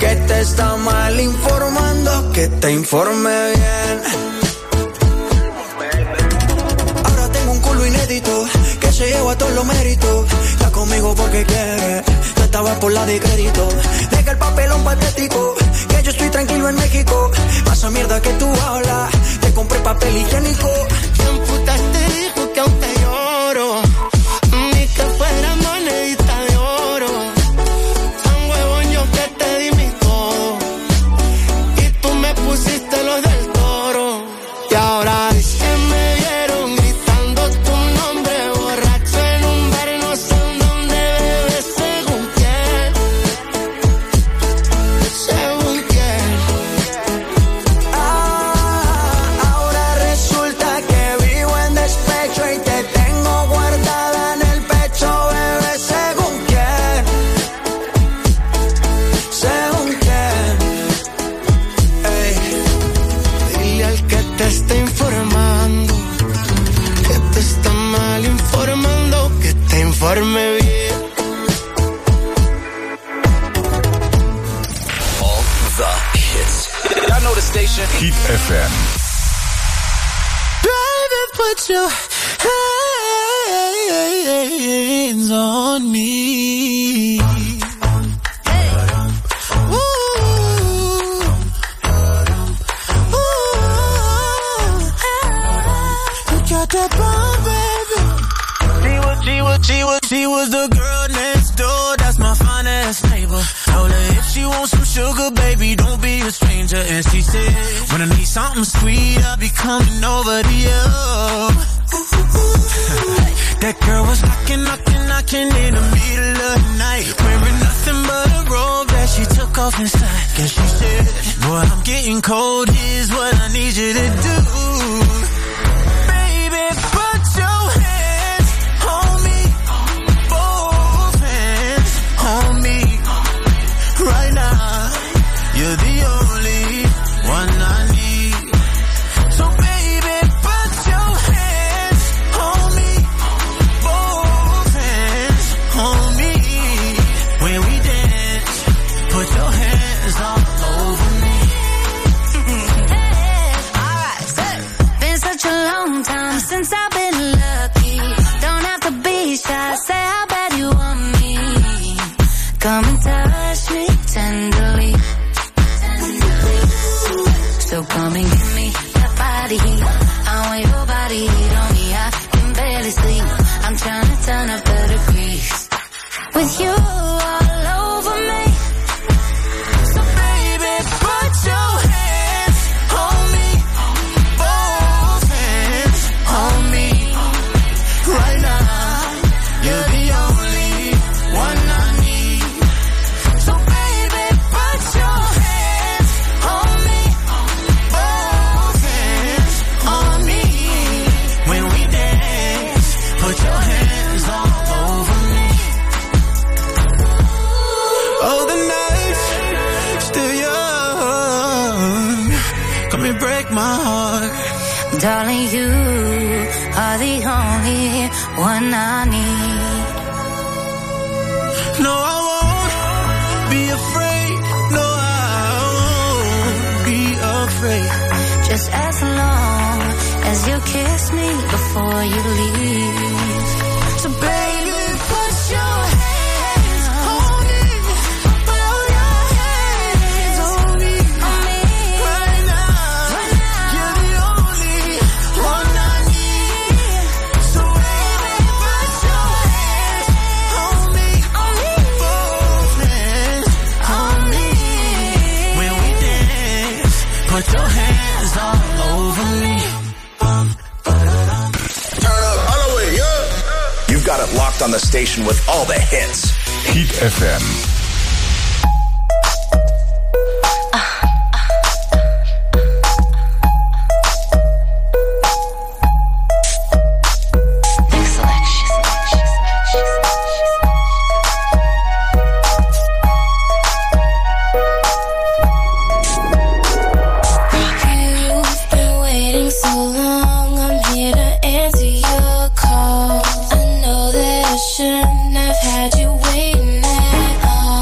que te está mal informando, que te informe bien. Ahora tengo un culo inédito que se lleva todos los méritos. Está conmigo porque quiere, no estaba por la de crédito. Deja el papelón patético, que yo estoy tranquilo en México. Pasa mierda que tú hablas, te compré papel higiénico. ¿Quién putas te dijo que aún te lloro? Ni que fuera monedita de oro. Tan huevón yo que te di mi todo y tú me pusiste los del toro. Y ahora es que me vieron gritando tu nombre borracho en un bar, no sé en dónde bebes, según quién, según quién. Ah, ahora resulta que vivo en despecho y te tengo guardada en el pecho, bebé, según quién, según quién. Ey, dile al que te está informando, que te está mal informando, que te informe bien. All the hits. Y'all know the station. Hit F M. Baby, put your hands on me. Ooh. Ooh. You got that bomb, baby. She was, she was, she was, she was the girl next door. That's my finest neighbor. Told her if she wants some sugar, baby, don't be a stranger. And she said, when I need something sweet, I'll be coming over to you. That girl was knocking, knocking, knocking in the middle of the night, wearing nothing but a robe that she took off inside. And she said, boy, I'm getting cold, here's what I need you to do. Baby, put your hands on me, both hands on me, right now. You're the only one I need. So baby, put your hands on me, both hands on me. When we dance, put your hands all over me. Alright, been such a long time since I've been lucky. Don't have to be shy, say how bad you want me. Come and touch me tenderly. So come and give me that body heat. I want your body heat on me. I can barely sleep. I'm trying to turn up the degrees with you all over me. So baby, put your hands on me, both hands on me, right now. You're the only one I need. So baby, put your hands on me, both hands on me. When we dance, put your hands all over me. Oh, the night's still young. Come and break my heart. Darling, you are the only one I need. No, I won't be afraid. No, I won't be afraid. Just as long as you kiss me before you leave. So baby, put your hands on me. Put your hands on me, right now. You're the only one I need. So baby, put your hands on me, both hands on me. When we dance, put your hands all over me. Turn up all the way, yeah. You've got it locked on the station with all the hits. Hit F M. You've been waiting so long, I'm here to answer your call. I know that I shouldn't have had you waiting at all.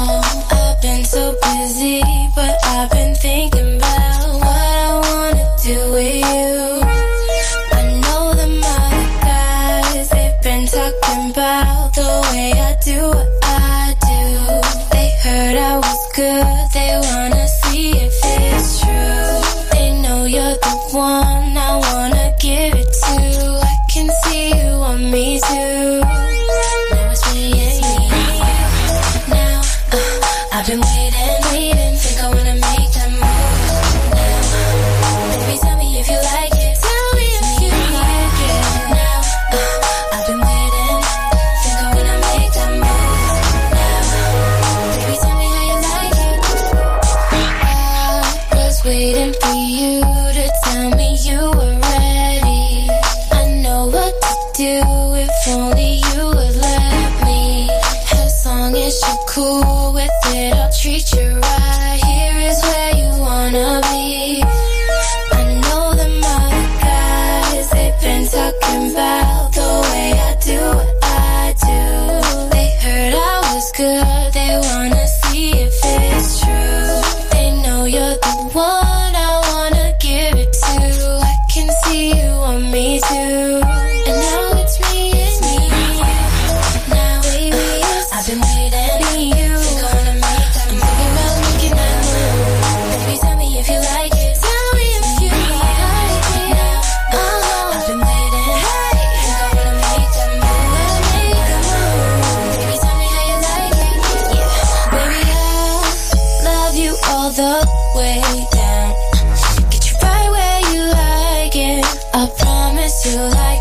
waiting for you to tell me you were ready. I know what to do if only you would let me. As long as you're cool with it, I'll treat you right. Here is where you wanna be. I know them other guys, they've been talking about the way I do what I do. They heard I was good, they wanna see if it's true. They know you're the one I wanna give it to. I can see you want me too. And now it's me, it's me. Now baby, uh, I've been waiting for you. Gonna make that I'm thinking about making that move. Baby, tell me if you like it. Tell me if you like it. Now, uh-huh, I've been waiting. Hey, gonna make that move. Gonna make that move. Baby, tell me how you like it. Yeah, baby, I'll love you all the way down. Get you right where you like it. I promise you like